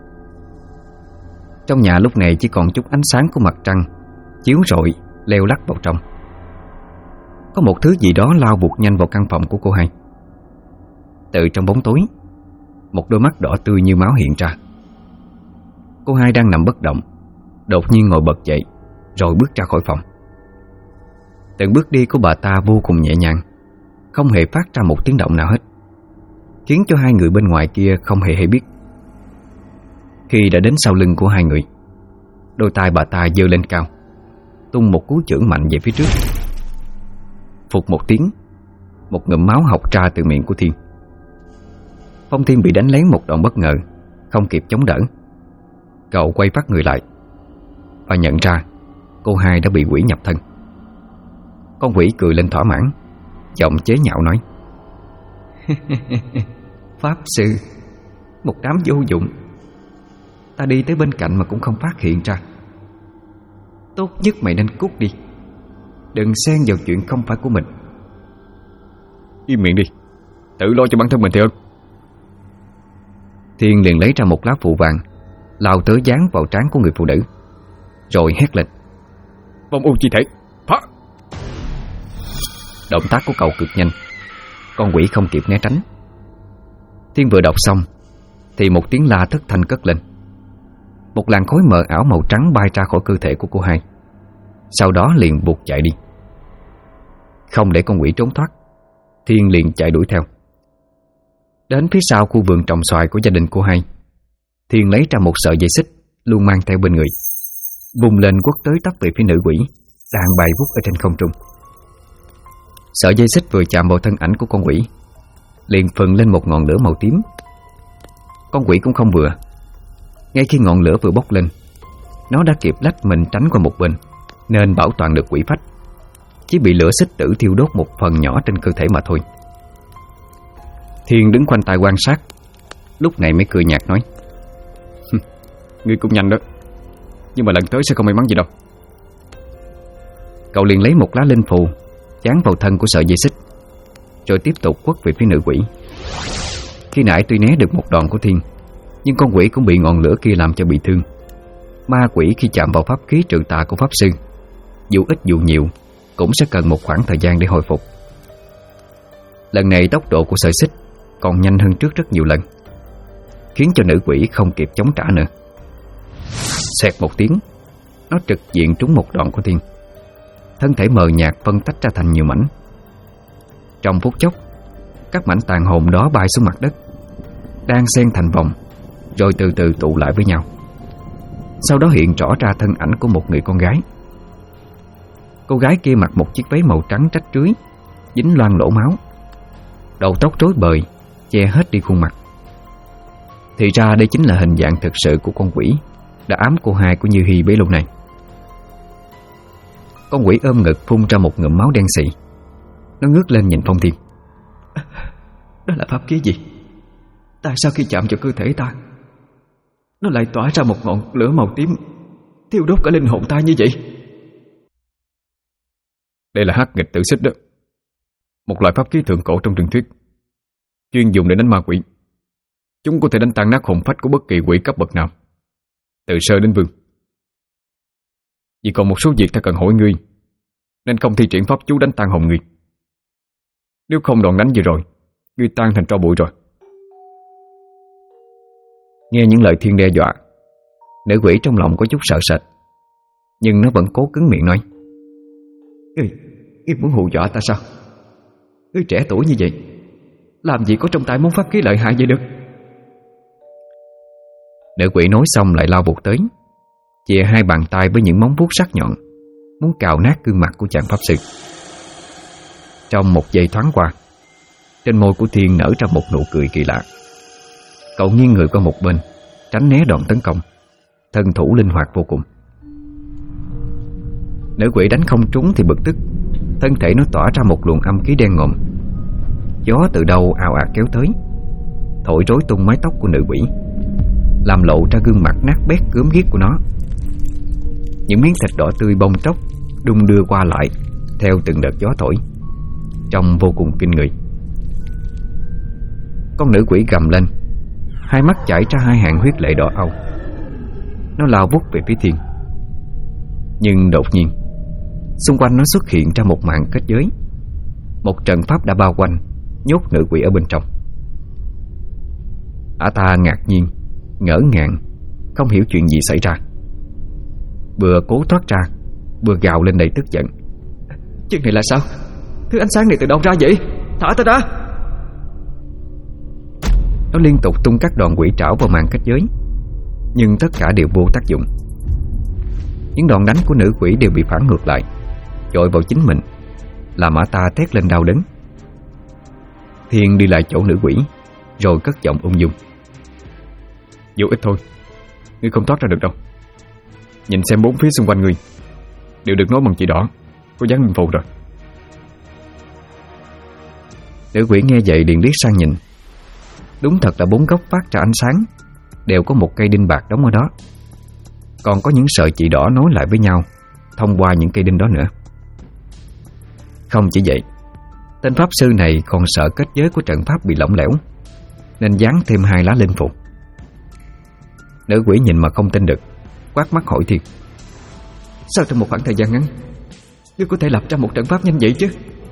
Trong nhà lúc này chỉ còn chút ánh sáng của mặt trăng chiếu rọi leo lắc vào trong. Có một thứ gì đó lao vụt nhanh vào căn phòng của cô Hai. Từ trong bóng tối, một đôi mắt đỏ tươi như máu hiện ra. Cô Hai đang nằm bất động, đột nhiên ngồi bật dậy, rồi bước ra khỏi phòng. Từng bước đi của bà ta vô cùng nhẹ nhàng, không hề phát ra một tiếng động nào hết, khiến cho hai người bên ngoài kia không hề hay biết. Khi đã đến sau lưng của hai người, đôi tay bà ta giơ lên cao, tung một cú chưởng mạnh về phía trước. Phụt một tiếng, một ngụm máu hộc ra từ miệng của Thiên. Phong Thiên bị đánh lén một đòn bất ngờ, không kịp chống đỡ. Cậu quay phát người lại và nhận ra cô Hai đã bị quỷ nhập thân. Con quỷ cười lên thỏa mãn, giọng chế nhạo nói: Pháp sư, một đám vô dụng. Ta đi tới bên cạnh mà cũng không phát hiện ra. Tốt nhất mày nên cút đi, đừng xen vào chuyện không phải của mình. Im miệng đi, tự lo cho bản thân mình thì hơn. Thiên liền lấy ra một lá phù vàng, lao tới dán vào trán của người phụ nữ, rồi hét lên: Vong ưu chi thể, phá! Động tác của cậu cực nhanh, con quỷ không kịp né tránh. Thiên vừa đọc xong thì một tiếng la thất thanh cất lên. Một làn khói mờ ảo màu trắng bay ra khỏi cơ thể của cô Hai, sau đó liền buộc chạy đi. Không để con quỷ trốn thoát, Thiên liền chạy đuổi theo. Đến phía sau khu vườn trồng xoài của gia đình cô Hai, Thiên lấy ra một sợi dây xích luôn mang theo bên người, vùng lên quất tới tấp về phía nữ quỷ đang bay vút ở trên không trung. Sợi dây xích vừa chạm vào thân ảnh của con quỷ, liền phừng lên một ngọn lửa màu tím. Con quỷ cũng không vừa. Ngay khi ngọn lửa vừa bốc lên, nó đã kịp lách mình tránh qua một bên, nên bảo toàn được quỷ phách, chỉ bị lửa xích tử thiêu đốt một phần nhỏ trên cơ thể mà thôi. Thiên đứng khoanh tay quan sát, lúc này mới cười nhạt nói: Ngươi cũng nhanh đó, nhưng mà lần tới sẽ không may mắn gì đâu. Cậu liền lấy một lá linh phù dán vào thân của sợi dây xích, rồi tiếp tục quất về phía nữ quỷ. Khi nãy tuy né được một đòn của Thiên, nhưng con quỷ cũng bị ngọn lửa kia làm cho bị thương. Ma quỷ khi chạm vào pháp khí trừ tà của pháp sư, dù ít dù nhiều cũng sẽ cần một khoảng thời gian để hồi phục. Lần này tốc độ của sợi xích còn nhanh hơn trước rất nhiều lần, khiến cho nữ quỷ không kịp chống trả nữa. Xẹt một tiếng, nó trực diện trúng một đòn của Thiên. Thân thể mờ nhạt phân tách ra thành nhiều mảnh. Trong phút chốc, các mảnh tàn hồn đó bay xuống mặt đất, đang xen thành vòng, rồi từ từ tụ lại với nhau. Sau đó hiện rõ ra thân ảnh của một người con gái. Cô gái kia mặc một chiếc váy màu trắng rách rưới, dính loang lỗ máu, đầu tóc rối bời, che hết đi khuôn mặt. Thì ra đây chính là hình dạng thực sự của con quỷ đã ám cô Hai của Như Hy bấy lâu nay. Con quỷ ôm ngực phun ra một ngụm máu đen xị. Nó ngước lên nhìn Phong Thiên. Đó là pháp khí gì? Tại sao khi chạm vào cơ thể ta, nó lại tỏa ra một ngọn lửa màu tím, thiêu đốt cả linh hồn ta như vậy? Đây là hắc nghịch tử xích đó, một loại pháp khí thượng cổ trong truyền thuyết, chuyên dùng để đánh ma quỷ. Chúng có thể đánh tan nát hồn phách của bất kỳ quỷ cấp bậc nào, từ sơ đến vương. Vì còn một số việc ta cần hỏi ngươi, nên không thi triển pháp chú đánh tan hồn ngươi. Nếu không đòn đánh vừa rồi, ngươi tan thành tro bụi rồi. Nghe những lời Thiên đe dọa, nữ quỷ trong lòng có chút sợ sệt, nhưng nó vẫn cố cứng miệng nói: Ngươi muốn hù dọa ta sao? Ngươi trẻ tuổi như vậy, làm gì có trong tay món pháp khí lợi hại vậy được? Nữ quỷ nói xong lại lao vụt tới, chìa hai bàn tay với những móng vuốt sắc nhọn, muốn cào nát gương mặt của chàng pháp sư. Trong một giây thoáng qua, trên môi của Thiên nở ra một nụ cười kỳ lạ. Cậu nghiêng người qua một bên, tránh né đòn tấn công, thân thủ linh hoạt vô cùng. Nữ quỷ đánh không trúng thì bực tức, thân thể nó tỏa ra một luồng âm khí đen ngòm. Gió từ đâu ào ạt kéo tới, thổi rối tung mái tóc của nữ quỷ, làm lộ ra gương mặt nát bét gớm ghiếc của nó. Những miếng thịt đỏ tươi bong tróc đung đưa qua lại theo từng đợt gió thổi, trông vô cùng kinh người. Con nữ quỷ gầm lên, hai mắt chảy ra hai hàng huyết lệ đỏ au. Nó lao vút về phía Thiên. Nhưng đột nhiên, xung quanh nó xuất hiện ra một màn kết giới. Một trận pháp đã bao quanh, nhốt nữ quỷ ở bên trong. Ả ta ngạc nhiên, ngỡ ngàng, không hiểu chuyện gì xảy ra. Vừa cố thoát ra, vừa gào lên đầy tức giận: Chuyện này là sao? Thứ ánh sáng này từ đâu ra vậy? Thả ta ra! Nó liên tục tung các đòn quỷ trảo vào màn kết giới, nhưng tất cả đều vô tác dụng. Những đòn đánh của nữ quỷ đều bị phản ngược lại, chọi vào chính mình, làm ả ta thét lên đau đớn. Thiên đi lại chỗ nữ quỷ, rồi cất giọng ung dung: Vô ích thôi, ngươi không thoát ra được đâu. Nhìn xem bốn phía xung quanh ngươi đều được nối bằng chỉ đỏ, có dán linh phù rồi. Nữ quỷ nghe vậy liền liếc sang nhìn. Đúng thật là bốn góc phát ra ánh sáng đều có một cây đinh bạc đóng ở đó, còn có những sợi chỉ đỏ nối lại với nhau thông qua những cây đinh đó nữa. Không chỉ vậy, tên pháp sư này còn sợ kết giới của trận pháp bị lỏng lẻo, nên dán thêm hai lá linh phù. Nữ quỷ nhìn mà không tin được, quát mắt hỏi Thiên: Sao trong một khoảng thời gian ngắn ngươi có thể lập ra một trận pháp nhanh vậy chứ?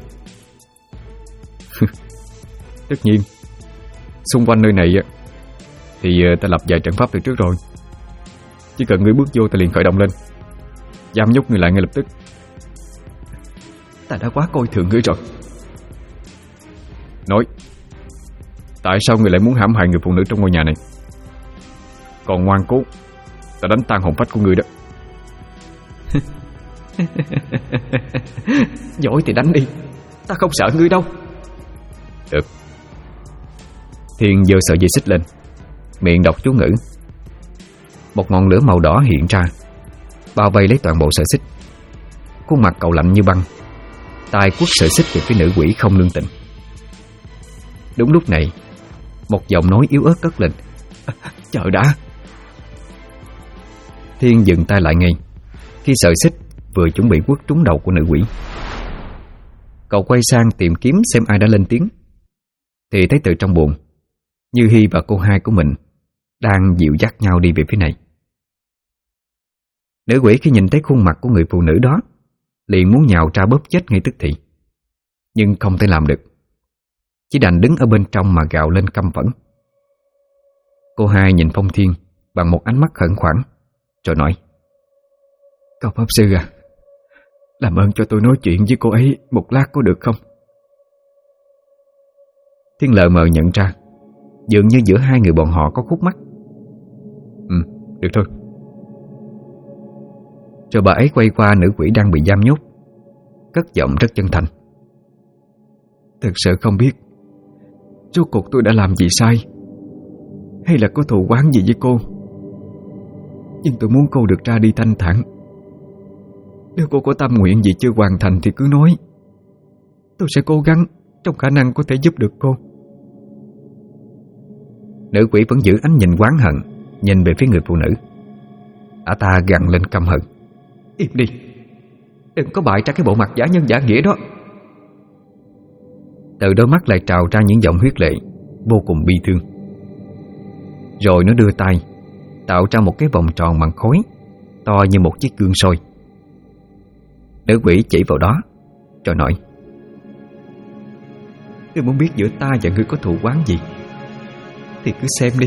Tất nhiên, xung quanh nơi này thì ta lập vài trận pháp từ trước rồi. Chỉ cần ngươi bước vô ta liền khởi động lên, giam nhốt ngươi lại ngay lập tức. Ta đã quá coi thường ngươi rồi. Nói, tại sao ngươi lại muốn hãm hại người phụ nữ trong ngôi nhà này? Còn ngoan cố, ta đánh tan hồn phách của ngươi đó. Giỏi thì đánh đi, ta không sợ ngươi đâu. Được. Thiên giơ sợi dây xích lên, miệng đọc chú ngữ. Một ngọn lửa màu đỏ hiện ra, bao vây lấy toàn bộ sợi xích. Khuôn mặt cậu lạnh như băng, tay quất sợi xích về phía nữ quỷ không lương tình. Đúng lúc này, một giọng nói yếu ớt cất lên: Chờ đã. Thiên dừng tay lại ngay khi sợi xích vừa chuẩn bị quất trúng đầu của nữ quỷ. Cậu quay sang tìm kiếm xem ai đã lên tiếng, thì thấy từ trong buồng, Như Hy và cô hai của mình đang dịu dắt nhau đi về phía này. Nữ quỷ khi nhìn thấy khuôn mặt của người phụ nữ đó liền muốn nhào ra bóp chết ngay tức thì, nhưng không thể làm được, chỉ đành đứng ở bên trong mà gào lên căm phẫn. Cô hai nhìn Phong Thiên bằng một ánh mắt khẩn khoản, rồi nói: Cậu pháp sư à, làm ơn cho tôi nói chuyện với cô ấy một lát có được không? Thiên lờ mờ nhận ra dường như giữa hai người bọn họ có khúc mắc. Được thôi. Rồi bà ấy quay qua nữ quỷ đang bị giam nhốt, cất giọng rất chân thành: Thực sự không biết rốt cuộc tôi đã làm gì sai, hay là có thù oán gì với cô, nhưng tôi muốn cô được ra đi thanh thản. Nếu cô có tâm nguyện gì chưa hoàn thành thì cứ nói, tôi sẽ cố gắng trong khả năng có thể giúp được cô. Nữ quỷ vẫn giữ ánh nhìn oán hận nhìn về phía người phụ nữ. Ả ta gằn lên căm hận: Im đi, đừng có bại ra cái bộ mặt giả nhân giả nghĩa đó. Từ đôi mắt lại trào ra những dòng huyết lệ vô cùng bi thương. Rồi nó đưa tay tạo ra một cái vòng tròn bằng khói to như một chiếc gương soi, Nữ quỷ chỉ vào đó rồi nói: Ngươi muốn biết giữa ta và ngươi có thù oán gì thì cứ xem đi.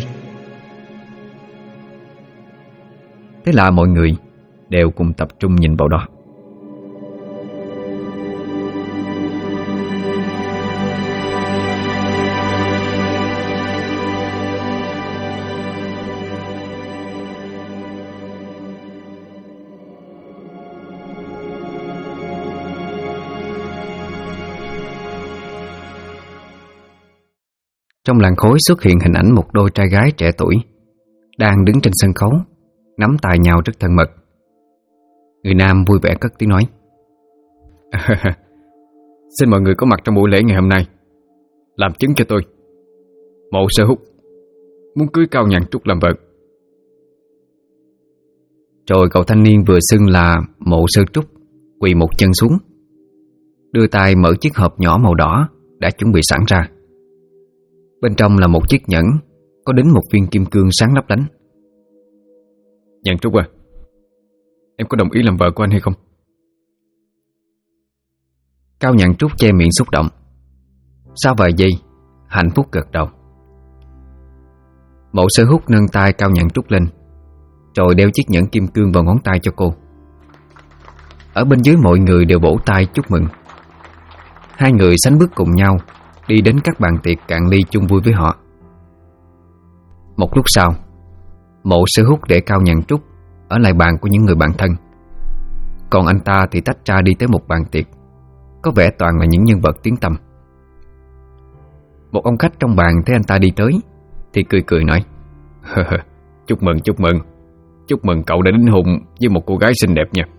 Thế là mọi người đều cùng tập trung nhìn vào đó. Trong làn khói xuất hiện hình ảnh một đôi trai gái trẻ tuổi đang đứng trên sân khấu, nắm tay nhau rất thân mật. Người nam vui vẻ cất tiếng nói: Xin mọi người có mặt trong buổi lễ ngày hôm nay, làm chứng cho tôi. Mộ Sơ Húc muốn cưới Cao Nhàn Trúc làm vợ. Rồi cậu thanh niên vừa xưng là Mộ Sơ Trúc quỳ một chân xuống, đưa tay mở chiếc hộp nhỏ màu đỏ đã chuẩn bị sẵn ra. Bên trong là một chiếc nhẫn có đính một viên kim cương sáng lấp lánh. Nhàn Trúc à, em có đồng ý làm vợ của anh hay không? Cao Nhàn Trúc che miệng xúc động. Sau vài giây, hạnh phúc gật đầu. Mộ Sơ Húc nâng tay Cao Nhàn Trúc lên, rồi đeo chiếc nhẫn kim cương vào ngón tay cho cô. Ở bên dưới mọi người đều vỗ tay chúc mừng. Hai người sánh bước cùng nhau đi đến các bàn tiệc cạn ly chung vui với họ. Một lúc sau, Mộ Sơ Húc để Cao Nhàn Trúc ở lại bàn của những người bạn thân, còn anh ta thì tách ra đi tới một bàn tiệc có vẻ toàn là những nhân vật tiếng tăm. Một ông khách trong bàn thấy anh ta đi tới thì cười cười nói: Chúc mừng, chúc mừng. Chúc mừng cậu đã đính hôn với một cô gái xinh đẹp nha.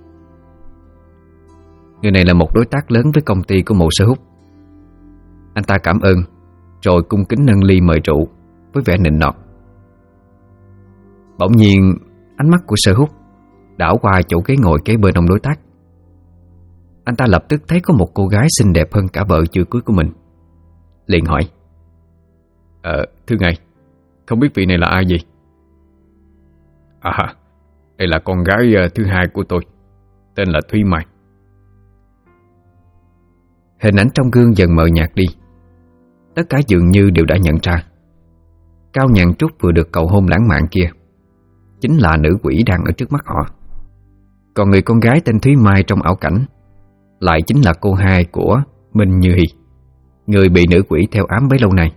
Người này là một đối tác lớn với công ty của Mộ Sơ Húc. Anh ta cảm ơn rồi cung kính nâng ly mời rượu với vẻ nịnh nọt. Bỗng nhiên ánh mắt của Sơ Húc đảo qua chỗ ghế ngồi kế bên ông đối tác. Anh ta lập tức thấy có một cô gái xinh đẹp hơn cả vợ chưa cưới của mình, liền hỏi: Thưa ngài, không biết vị này là ai vậy? Đây là con gái thứ hai của tôi, tên là Thúy Mai. Hình ảnh trong gương dần mờ nhạt đi. Tất cả dường như đều đã nhận ra Cao Nhàn Trúc vừa được cầu hôn lãng mạn kia chính là nữ quỷ đang ở trước mắt họ. Còn người con gái tên Thúy Mai trong ảo cảnh lại chính là cô hai của Minh Như Hy, người bị nữ quỷ theo ám bấy lâu nay.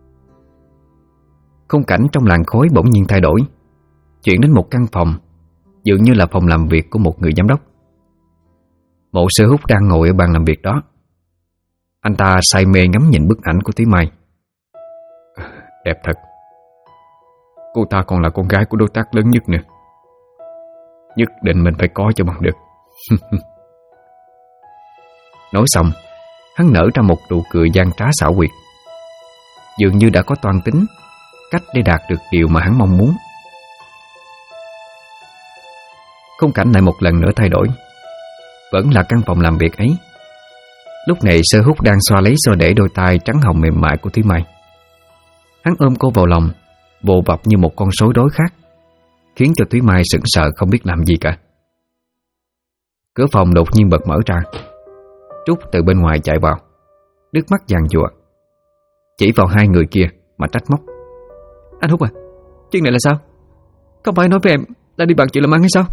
Khung cảnh trong làng khói bỗng nhiên thay đổi, chuyển đến một căn phòng dường như là phòng làm việc của một người giám đốc. Mộ Sơ Húc đang ngồi ở bàn làm việc đó. Anh ta say mê ngắm nhìn bức ảnh của Thúy Mai. Đẹp thật. Cô ta còn là con gái của đối tác lớn nhất nữa. Nhất định mình phải có cho bằng được. Nói xong, hắn nở ra một nụ cười gian trá xảo quyệt, dường như đã có toan tính cách để đạt được điều mà hắn mong muốn. Khung cảnh lại một lần nữa thay đổi, vẫn là căn phòng làm việc ấy. Lúc này Sơ Húc đang xoa lấy xoa để đôi tay trắng hồng mềm mại của Thúy Mai. Hắn ôm cô vào lòng, vồ vập như một con sói đói khát, khiến cho Thúy Mai sững sờ không biết làm gì cả. Cửa phòng đột nhiên bật mở ra. Trúc từ bên ngoài chạy vào, nước mắt giàn giụa, chỉ vào hai người kia mà trách móc: Anh Húc à, chuyện này là sao? Không phải nói với em là đi bàn chuyện làm ăn hay sao?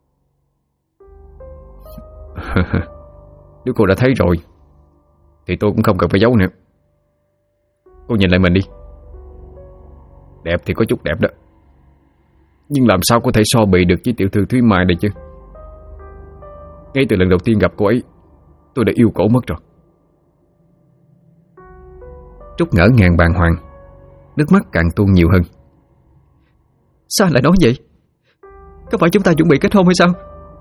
Nếu cô đã thấy rồi thì tôi cũng không cần phải giấu nữa. Cô nhìn lại mình đi. Đẹp thì có chút đẹp đó, nhưng làm sao có thể so bì được với tiểu thư Thúy Mai đây chứ. Ngay từ lần đầu tiên gặp cô ấy, tôi đã yêu cổ mất rồi. Trúc ngỡ ngàng bàng hoàng, nước mắt càng tuôn nhiều hơn. Sao anh lại nói vậy? Có phải chúng ta chuẩn bị kết hôn hay sao?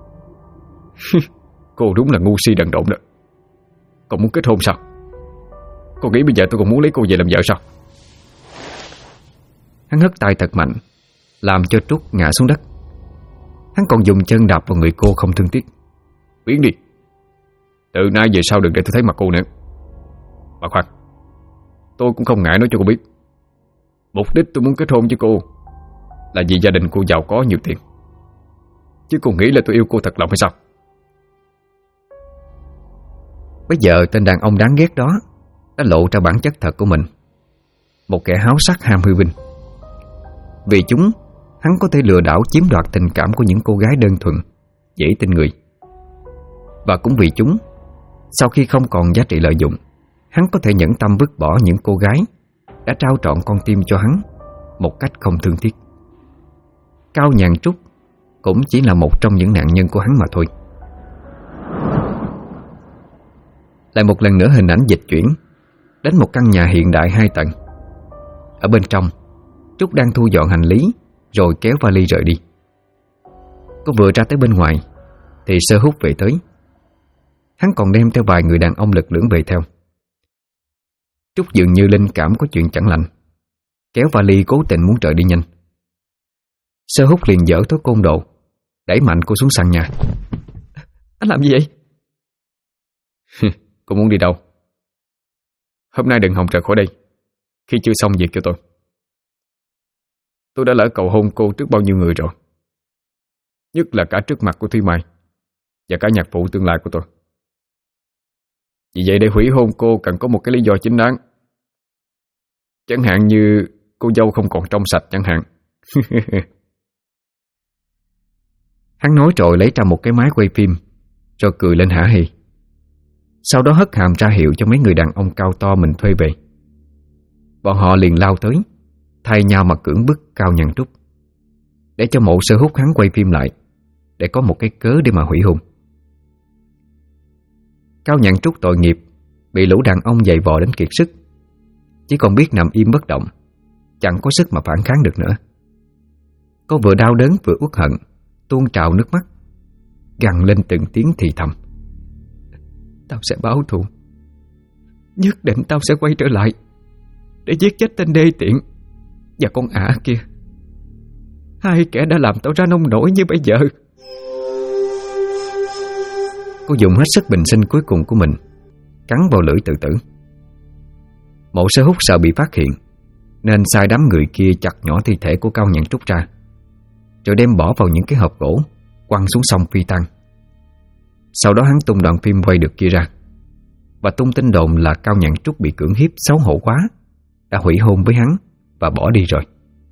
Cô đúng là ngu si đần độn đó. Còn muốn kết hôn sao? Cô nghĩ bây giờ tôi còn muốn lấy cô về làm vợ sao? Hắn hất tay thật mạnh, làm cho Trúc ngã xuống đất. Hắn còn dùng chân đạp vào người cô không thương tiếc. Biến đi. Từ nay về sau đừng để tôi thấy mặt cô nữa. Mà khoan, tôi cũng không ngại nói cho cô biết, mục đích tôi muốn kết hôn với cô là vì gia đình cô giàu có nhiều tiền. Chứ cô nghĩ là tôi yêu cô thật lòng hay sao? Bây giờ tên đàn ông đáng ghét đó đã lộ ra bản chất thật của mình, một kẻ háo sắc ham hư vinh. Vì chúng, hắn có thể lừa đảo chiếm đoạt tình cảm của những cô gái đơn thuần, dễ tin người. Và cũng vì chúng, sau khi không còn giá trị lợi dụng, hắn có thể nhẫn tâm vứt bỏ những cô gái đã trao trọn con tim cho hắn một cách không thương tiếc. Cao Nhàn Trúc cũng chỉ là một trong những nạn nhân của hắn mà thôi. Lại một lần nữa hình ảnh dịch chuyển đến một căn nhà hiện đại 2 tầng. Ở bên trong, Trúc đang thu dọn hành lý rồi kéo vali rời đi. Cô vừa ra tới bên ngoài thì Sơ Húc về tới. Hắn còn đem theo vài người đàn ông lực lưỡng về theo. Trúc dường như linh cảm có chuyện chẳng lành, kéo vali cố tình muốn rời đi nhanh. Sơ Húc liền dở tối côn đồ, đẩy mạnh cô xuống sàn nhà. Anh làm gì vậy? Cô muốn đi đâu? Hôm nay đừng hòng rời khỏi đây khi chưa xong việc cho tôi. Tôi đã lỡ cầu hôn cô trước bao nhiêu người rồi, nhất là cả trước mặt của Thúy Mai và cả nhạc phụ tương lai của tôi. Vì vậy để hủy hôn cô cần có một cái lý do chính đáng. Chẳng hạn như cô dâu không còn trong sạch chẳng hạn. Hắn nói rồi lấy ra một cái máy quay phim, rồi cười lên hả hê. Sau đó hất hàm ra hiệu cho mấy người đàn ông cao to mình thuê về. Bọn họ liền lao tới, thay nhau mà cưỡng bức Cao Nhàn Trúc, để cho Mộ Sơ Húc hắn quay phim lại, để có một cái cớ để mà hủy hôn. Cao Nhàn Trúc tội nghiệp, bị lũ đàn ông giày vò đến kiệt sức, chỉ còn biết nằm im bất động, chẳng có sức mà phản kháng được nữa. Cô vừa đau đớn vừa uất hận, tuôn trào nước mắt, gằn lên từng tiếng thì thầm. Tao sẽ báo thù, nhất định tao sẽ quay trở lại để giết chết tên đê tiện và con ả kia. Hai kẻ đã làm tao ra nông nổi như bây giờ. Cô dùng hết sức bình sinh cuối cùng của mình, cắn vào lưỡi tự tử. Mộ Sơ Húc sợ bị phát hiện, nên sai đám người kia chặt nhỏ thi thể của Cao Nhàn Trúc ra, rồi đem bỏ vào những cái hộp gỗ, quăng xuống sông phi tang. Sau đó hắn tung đoạn phim quay được kia ra, và tung tin đồn là Cao Nhàn Trúc bị cưỡng hiếp xấu hổ quá, đã hủy hôn với hắn và bỏ đi rồi.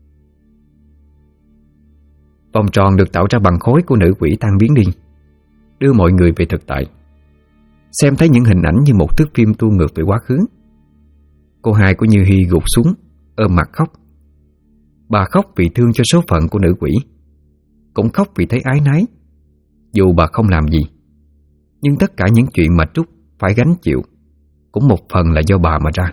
Vòng tròn được tạo ra bằng khối của nữ quỷ tan biến đi, đưa mọi người về thực tại. Xem thấy những hình ảnh như một thước phim tua ngược về quá khứ. Cô hai của Như Hy gục xuống, ôm mặt khóc. Bà khóc vì thương cho số phận của nữ quỷ, cũng khóc vì thấy ái nái. Dù bà không làm gì, nhưng tất cả những chuyện mà Trúc phải gánh chịu cũng một phần là do bà mà ra.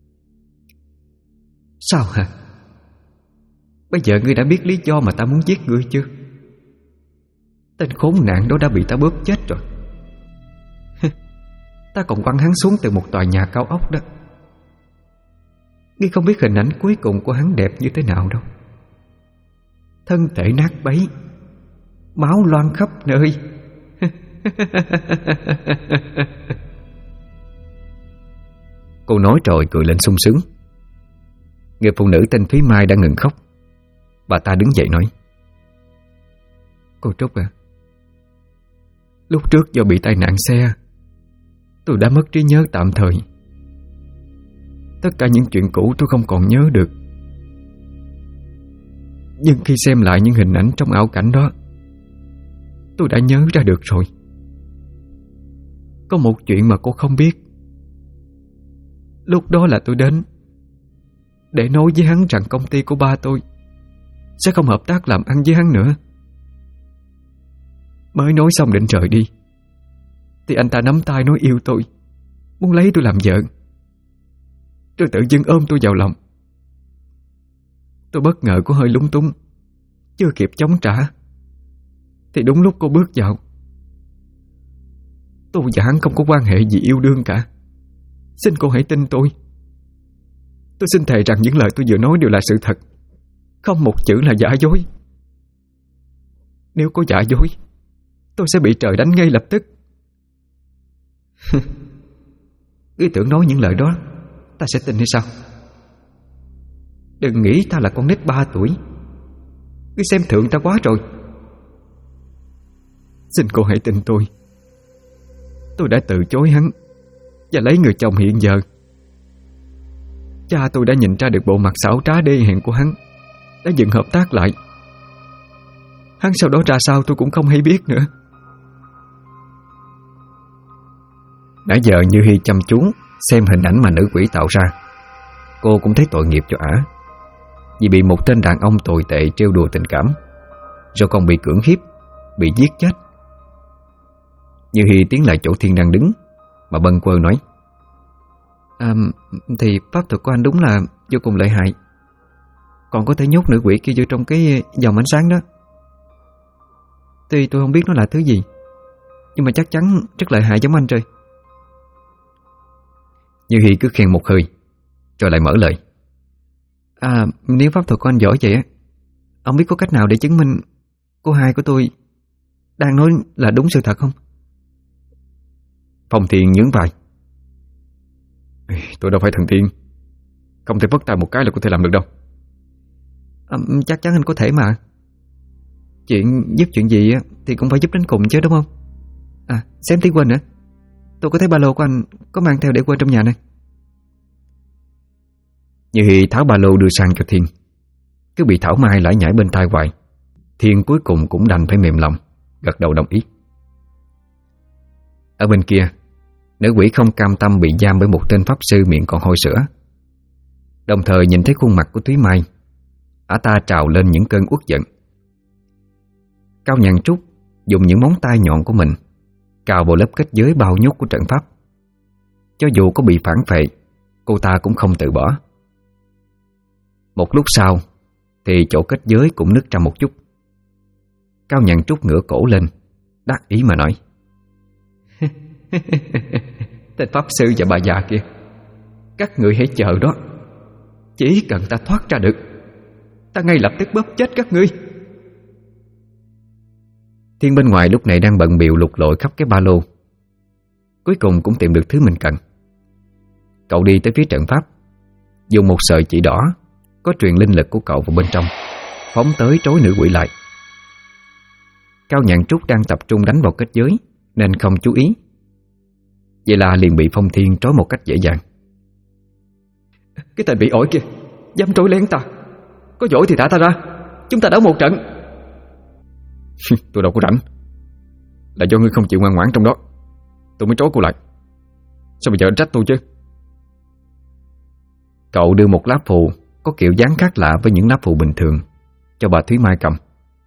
Sao hả? Bây giờ ngươi đã biết lý do mà ta muốn giết ngươi chưa? Tên khốn nạn đó đã bị ta bóp chết rồi. Ta còn quăng hắn xuống từ một tòa nhà cao ốc đó. Ngươi không biết hình ảnh cuối cùng của hắn đẹp như thế nào đâu. Thân thể nát bấy, máu loang khắp nơi. Cô nói rồi cười lên sung sướng. Người phụ nữ tên Thúy Mai đã ngừng khóc. Bà ta đứng dậy nói: Cô Trúc à, lúc trước do bị tai nạn xe, tôi đã mất trí nhớ tạm thời. Tất cả những chuyện cũ tôi không còn nhớ được. Nhưng khi xem lại những hình ảnh trong ảo cảnh đó, tôi đã nhớ ra được rồi. Có một chuyện mà cô không biết. Lúc đó là tôi đến để nói với hắn rằng công ty của ba tôi sẽ không hợp tác làm ăn với hắn nữa. Mới nói xong định rời đi thì anh ta nắm tay nói yêu tôi, muốn lấy tôi làm vợ, rồi tự dưng ôm tôi vào lòng. Tôi bất ngờ có hơi lúng túng, chưa kịp chống trả thì đúng lúc cô bước vào. Tôi và hắn không có quan hệ gì yêu đương cả. Xin cô hãy tin tôi. Tôi xin thề rằng những lời tôi vừa nói đều là sự thật, không một chữ là giả dối. Nếu có giả dối, tôi sẽ bị trời đánh ngay lập tức. Ngươi tưởng nói những lời đó ta sẽ tin hay sao? Đừng nghĩ ta là con nít 3 tuổi. Ngươi xem thường ta quá rồi. Xin cô hãy tin tôi. Tôi đã từ chối hắn và lấy người chồng hiện giờ. Cha tôi đã nhìn ra được bộ mặt xảo trá đê hèn của hắn, đã dừng hợp tác lại. Hắn sau đó ra sao tôi cũng không hay biết nữa. Nãy giờ Như Hi chăm chú xem hình ảnh mà nữ quỷ tạo ra. Cô cũng thấy tội nghiệp cho ả, vì bị một tên đàn ông tồi tệ trêu đùa tình cảm, rồi còn bị cưỡng hiếp, bị giết chết. Như Hi tiến lại chỗ Thiên đang đứng, mà bâng quơ nói: Thì pháp thuật của anh đúng là vô cùng lợi hại, còn có thể nhốt nữ quỷ kia vô trong cái dòng ánh sáng đó. Tuy tôi không biết nó là thứ gì, nhưng mà chắc chắn rất lợi hại giống anh rồi. Như Hi cứ khen một hơi, rồi lại mở lời: Nếu pháp thuật của anh giỏi vậy á, ông biết có cách nào để chứng minh cô hai của tôi đang nói là đúng sự thật không? Phong Thiên nhướng vai: Tôi đâu phải thần tiên, không thể vất tay một cái là có thể làm được đâu. Chắc chắn anh có thể mà. Giúp chuyện gì á thì cũng phải giúp đến cùng chứ, đúng không? Xem tí quên nữa, tôi có thấy ba lô của anh có mang theo để quên trong nhà này. Như Hi tháo ba lô đưa sang cho Thiên, cứ bị thảo mai lải nhải bên tai hoài. Thiên cuối cùng cũng đành phải mềm lòng, gật đầu đồng ý. Ở bên kia, nữ quỷ không cam tâm bị giam bởi một tên pháp sư miệng còn hôi sữa. Đồng thời nhìn thấy khuôn mặt của Thúy Mai, ả ta trào lên những cơn uất giận. Cao Nhàn Trúc dùng những móng tay nhọn của mình cào vào lớp kết giới bao nhốt của trận pháp. Cho dù có bị phản phệ, cô ta cũng không từ bỏ. Một lúc sau thì chỗ kết giới cũng nứt ra một chút. Cao Nhàn Trúc ngửa cổ lên, đắc ý mà nói: Tên pháp sư và bà già kia, các người hãy chờ đó. Chỉ cần ta thoát ra được, ta ngay lập tức bóp chết các ngươi. Thiên bên ngoài lúc này đang bận bịu lục lội khắp cái ba lô. Cuối cùng cũng tìm được thứ mình cần. Cậu đi tới phía trận pháp, dùng một sợi chỉ đỏ có truyền linh lực của cậu vào bên trong, phóng tới trói nữ quỷ lại. Cao Nhàn Trúc đang tập trung đánh vào kết giới nên không chú ý. Vậy là liền bị Phong Thiên trói một cách dễ dàng. Cái tên bị ổi kia dám trói lén ta, có giỏi thì thả ta ra, chúng ta đấu một trận. Tôi đâu có rảnh, là do ngươi không chịu ngoan ngoãn trong đó, tôi mới trói cô lại. Sao bây giờ anh trách tôi chứ? Cậu đưa một lá phù có kiểu dáng khác lạ với những lá phù bình thường cho bà Thúy Mai cầm.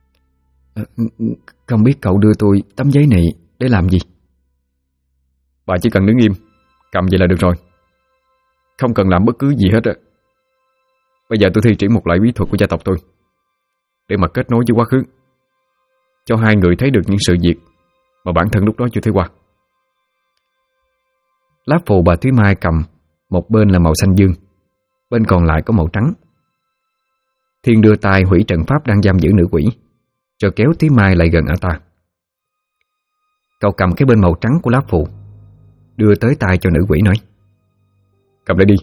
Không biết cậu đưa tôi tấm giấy này để làm gì? Bà chỉ cần đứng im, cầm vậy là được rồi, không cần làm bất cứ gì hết á. Bây giờ tôi thi triển một loại bí thuật của gia tộc tôi để mà kết nối với quá khứ, cho hai người thấy được những sự việc mà bản thân lúc đó chưa thấy qua. Lá phù bà Thúy Mai cầm, một bên là màu xanh dương, bên còn lại có màu trắng. Thiên đưa tay hủy trận pháp đang giam giữ nữ quỷ, rồi kéo Thúy Mai lại gần ả ta. Cậu cầm cái bên màu trắng của lá phù, đưa tới tay cho nữ quỷ nói: Cầm lấy đi.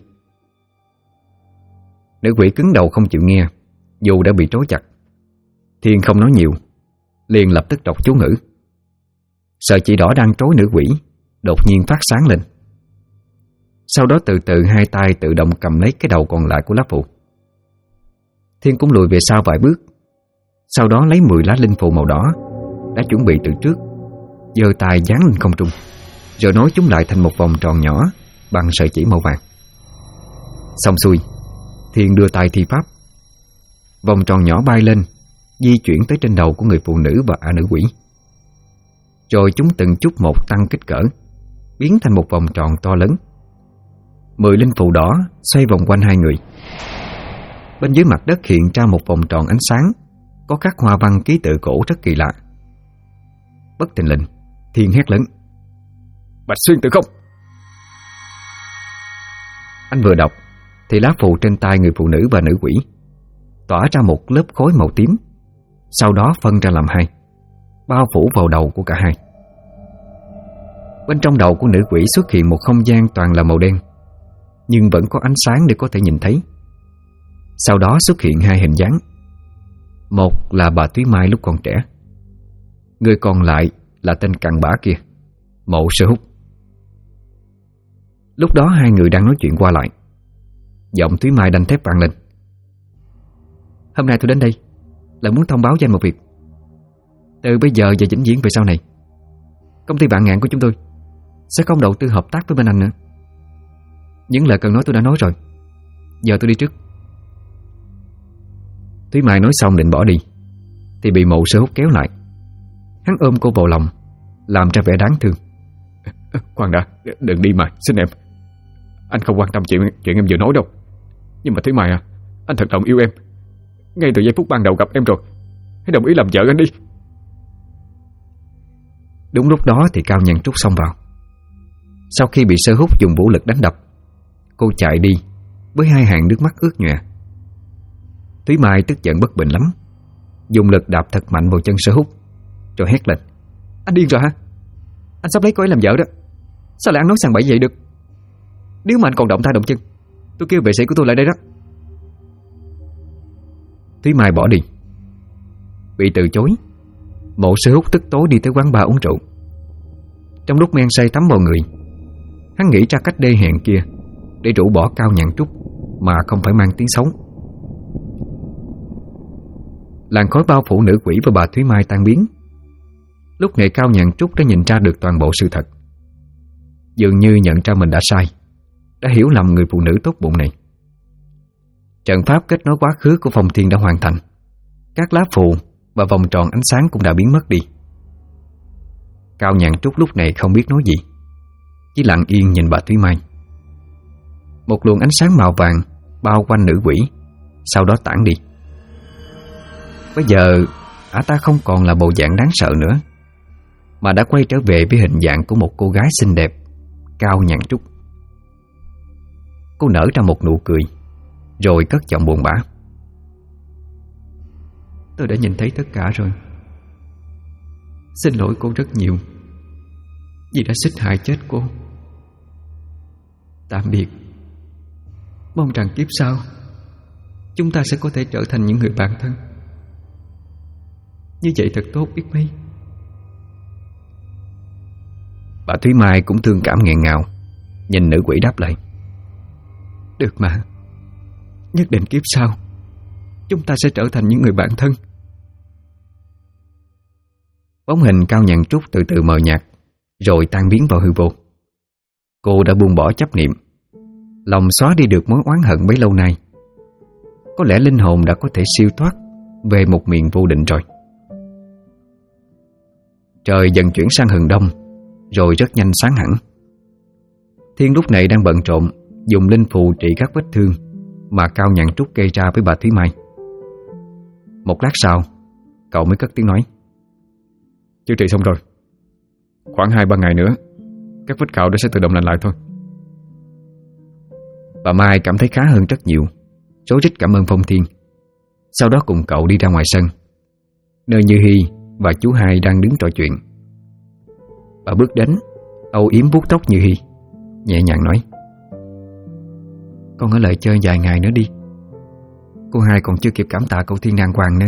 Nữ quỷ cứng đầu không chịu nghe, dù đã bị trói chặt. Thiên không nói nhiều, liền lập tức đọc chú ngữ. Sợi chỉ đỏ đang trói nữ quỷ đột nhiên phát sáng lên. Sau đó từ từ hai tay tự động cầm lấy cái đầu còn lại của lá phù. Thiên cũng lùi về sau vài bước, sau đó lấy 10 lá linh phù màu đỏ đã chuẩn bị từ trước, giơ tay dán lên không trung, rồi nối chúng lại thành một vòng tròn nhỏ bằng sợi chỉ màu vàng. Xong xuôi, Thiên đưa tay thi pháp. Vòng tròn nhỏ bay lên, di chuyển tới trên đầu của người phụ nữ và ả nữ quỷ. Rồi chúng từng chút một tăng kích cỡ, biến thành một vòng tròn to lớn. 10 linh phù đỏ xoay vòng quanh hai người. Bên dưới mặt đất hiện ra một vòng tròn ánh sáng có khắc hoa văn ký tự cổ rất kỳ lạ. Bất thình lình, Thiên hét lớn: Bạch Xuyên Tử Không! Anh vừa đọc thì lá phù trên tay người phụ nữ và nữ quỷ tỏa ra một lớp khói màu tím, sau đó phân ra làm hai, bao phủ vào đầu của cả hai. Bên trong đầu của nữ quỷ xuất hiện một không gian toàn là màu đen, nhưng vẫn có ánh sáng để có thể nhìn thấy. Sau đó xuất hiện hai hình dáng. Một là bà Thúy Mai lúc còn trẻ, người còn lại là tên cặn bã kia, Mộ Sơ Húc. Lúc đó hai người đang nói chuyện qua lại. Giọng Thúy Mai đanh thép vang lên: "Hôm nay tôi đến đây là muốn thông báo cho anh một việc. Từ bây giờ và vĩnh viễn về sau này, công ty Vạn Ngạn của chúng tôi sẽ không đầu tư hợp tác với bên anh nữa. Những lời cần nói tôi đã nói rồi. Giờ tôi đi trước." Thúy Mai nói xong định bỏ đi thì bị Mộ Sơ Húc kéo lại. Hắn ôm cô vào lòng, làm ra vẻ đáng thương. Khoan đã, đừng đi mà, xin em. Anh không quan tâm chuyện em vừa nói đâu. Nhưng mà Thúy Mai à, anh thật lòng yêu em. Ngay từ giây phút ban đầu gặp em rồi. Hãy đồng ý làm vợ anh đi. Đúng lúc đó thì Cao Nhàn Trúc xông vào. Sau khi bị Sơ Húc dùng vũ lực đánh đập, cô chạy đi với hai hàng nước mắt ướt nhòe. Thúy Mai tức giận bất bình lắm, dùng lực đạp thật mạnh vào chân Sơ Húc, rồi hét lên: "Anh điên rồi hả? Anh sắp lấy cô ấy làm vợ đó. Sao lại ăn nói sằng bậy vậy được? Nếu mà anh còn động tay động chân, tôi kêu vệ sĩ của tôi lại đây đó." Thúy Mai bỏ đi. Bị từ chối, Mộ Sơ Húc tức tối đi tới quán bar uống rượu. Trong lúc men say tắm vào người, hắn nghĩ ra cách đê hèn kia để rũ bỏ Cao Nhàn Trúc mà không phải mang tiếng xấu. Làn khói bao phủ nữ quỷ và bà Thúy Mai tan biến. Lúc này Cao Nhàn Trúc đã nhìn ra được toàn bộ sự thật. Dường như nhận ra mình đã sai, đã hiểu lầm người phụ nữ tốt bụng này. Trận pháp kết nối quá khứ của Phong Thiên đã hoàn thành. Các lá phù và vòng tròn ánh sáng cũng đã biến mất đi. Cao Nhàn Trúc lúc này không biết nói gì, chỉ lặng yên nhìn bà Thúy Mai. Một luồng ánh sáng màu vàng bao quanh nữ quỷ, sau đó tản đi. Bây giờ ả ta không còn là bộ dạng đáng sợ nữa, mà đã quay trở về với hình dạng của một cô gái xinh đẹp, Cao Nhàn Trúc. Cô nở ra một nụ cười, rồi cất giọng buồn bã: "Tôi đã nhìn thấy tất cả rồi. Xin lỗi cô rất nhiều vì đã xích hại chết cô. Tạm biệt. Mong rằng kiếp sau chúng ta sẽ có thể trở thành những người bạn thân. Như vậy thật tốt biết mấy." Bà Thúy Mai cũng thương cảm nghẹn ngào, nhìn nữ quỷ đáp lại: "Được mà, nhất định kiếp sau chúng ta sẽ trở thành những người bạn thân." Bóng hình Cao Nhàn Trúc từ từ mờ nhạt, rồi tan biến vào hư vô. Cô đã buông bỏ chấp niệm, lòng xóa đi được mối oán hận bấy lâu nay. Có lẽ linh hồn đã có thể siêu thoát về một miền vô định rồi. Trời dần chuyển sang hừng đông, rồi rất nhanh sáng hẳn. Thiên lúc này đang bận rộn dùng linh phù trị các vết thương mà Cao Nhàn Trúc gây ra với bà Thúy Mai. Một lát sau, cậu mới cất tiếng nói: "Chữa trị xong rồi. Khoảng 2-3 ngày nữa các vết cạo đã sẽ tự động lành lại thôi." Bà Mai cảm thấy khá hơn rất nhiều, rối rít cảm ơn Phong Thiên. Sau đó cùng cậu đi ra ngoài sân, nơi Như Hy và chú Hai đang đứng trò chuyện. Bà bước đến, âu yếm vuốt tóc Như Hy, nhẹ nhàng nói: "Con ở lại chơi vài ngày nữa đi. Cô Hai còn chưa kịp cảm tạ cậu Thiên đàng hoàng nữa."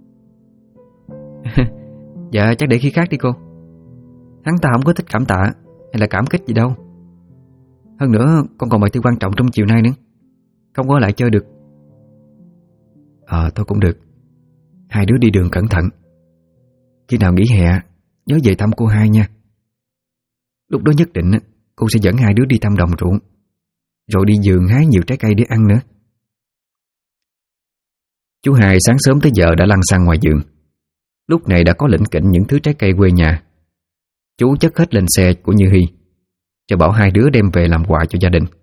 "Dạ chắc để khi khác đi cô. Hắn ta không có thích cảm tạ hay là cảm kích gì đâu. Hơn nữa con còn bài thi quan trọng trong chiều nay nữa, không có ở lại chơi được." Thôi cũng được. Hai đứa đi đường cẩn thận. Khi nào nghỉ hè nhớ về thăm cô Hai nha. Lúc đó nhất định cô sẽ dẫn hai đứa đi thăm đồng ruộng, rồi đi vườn hái nhiều trái cây để ăn nữa." Chú Hai sáng sớm tới giờ đã lăn xăng ngoài vườn. Lúc này đã có lỉnh kỉnh những thứ trái cây quê nhà. Chú chất hết lên xe của Như Hy, cho bảo hai đứa đem về làm quà cho gia đình.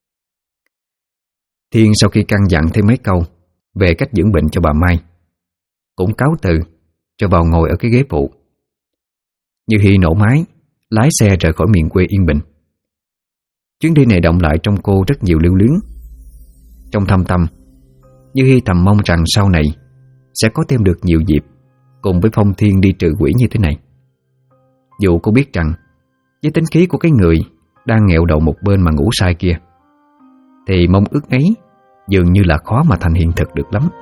Thiên sau khi căn dặn thêm mấy câu về cách dưỡng bệnh cho bà Mai, cũng cáo từ cho vào ngồi ở cái ghế phụ. Như Hy nổ máy lái xe rời khỏi miền quê yên bình. Chuyến đi này động lại trong cô rất nhiều lưu luyến. Trong thâm tâm, Như Hy thầm mong rằng sau này sẽ có thêm được nhiều dịp cùng với Phong Thiên đi trừ quỷ như thế này. Dù cô biết rằng với tính khí của cái người đang nghẹo đầu một bên mà ngủ sai kia, thì mong ước ấy dường như là khó mà thành hiện thực được lắm.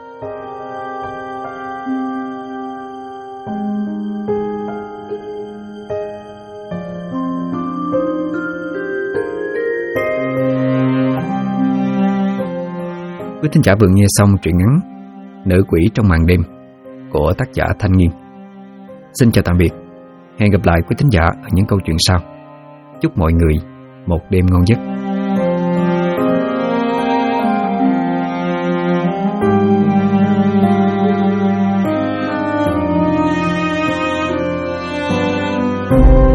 Quý thính giả vừa nghe xong truyện ngắn Nữ quỷ trong màn đêm của tác giả Thanh Nghiên. Xin chào tạm biệt. Hẹn gặp lại quý thính giả ở những câu chuyện sau. Chúc mọi người một đêm ngon giấc. Thank you.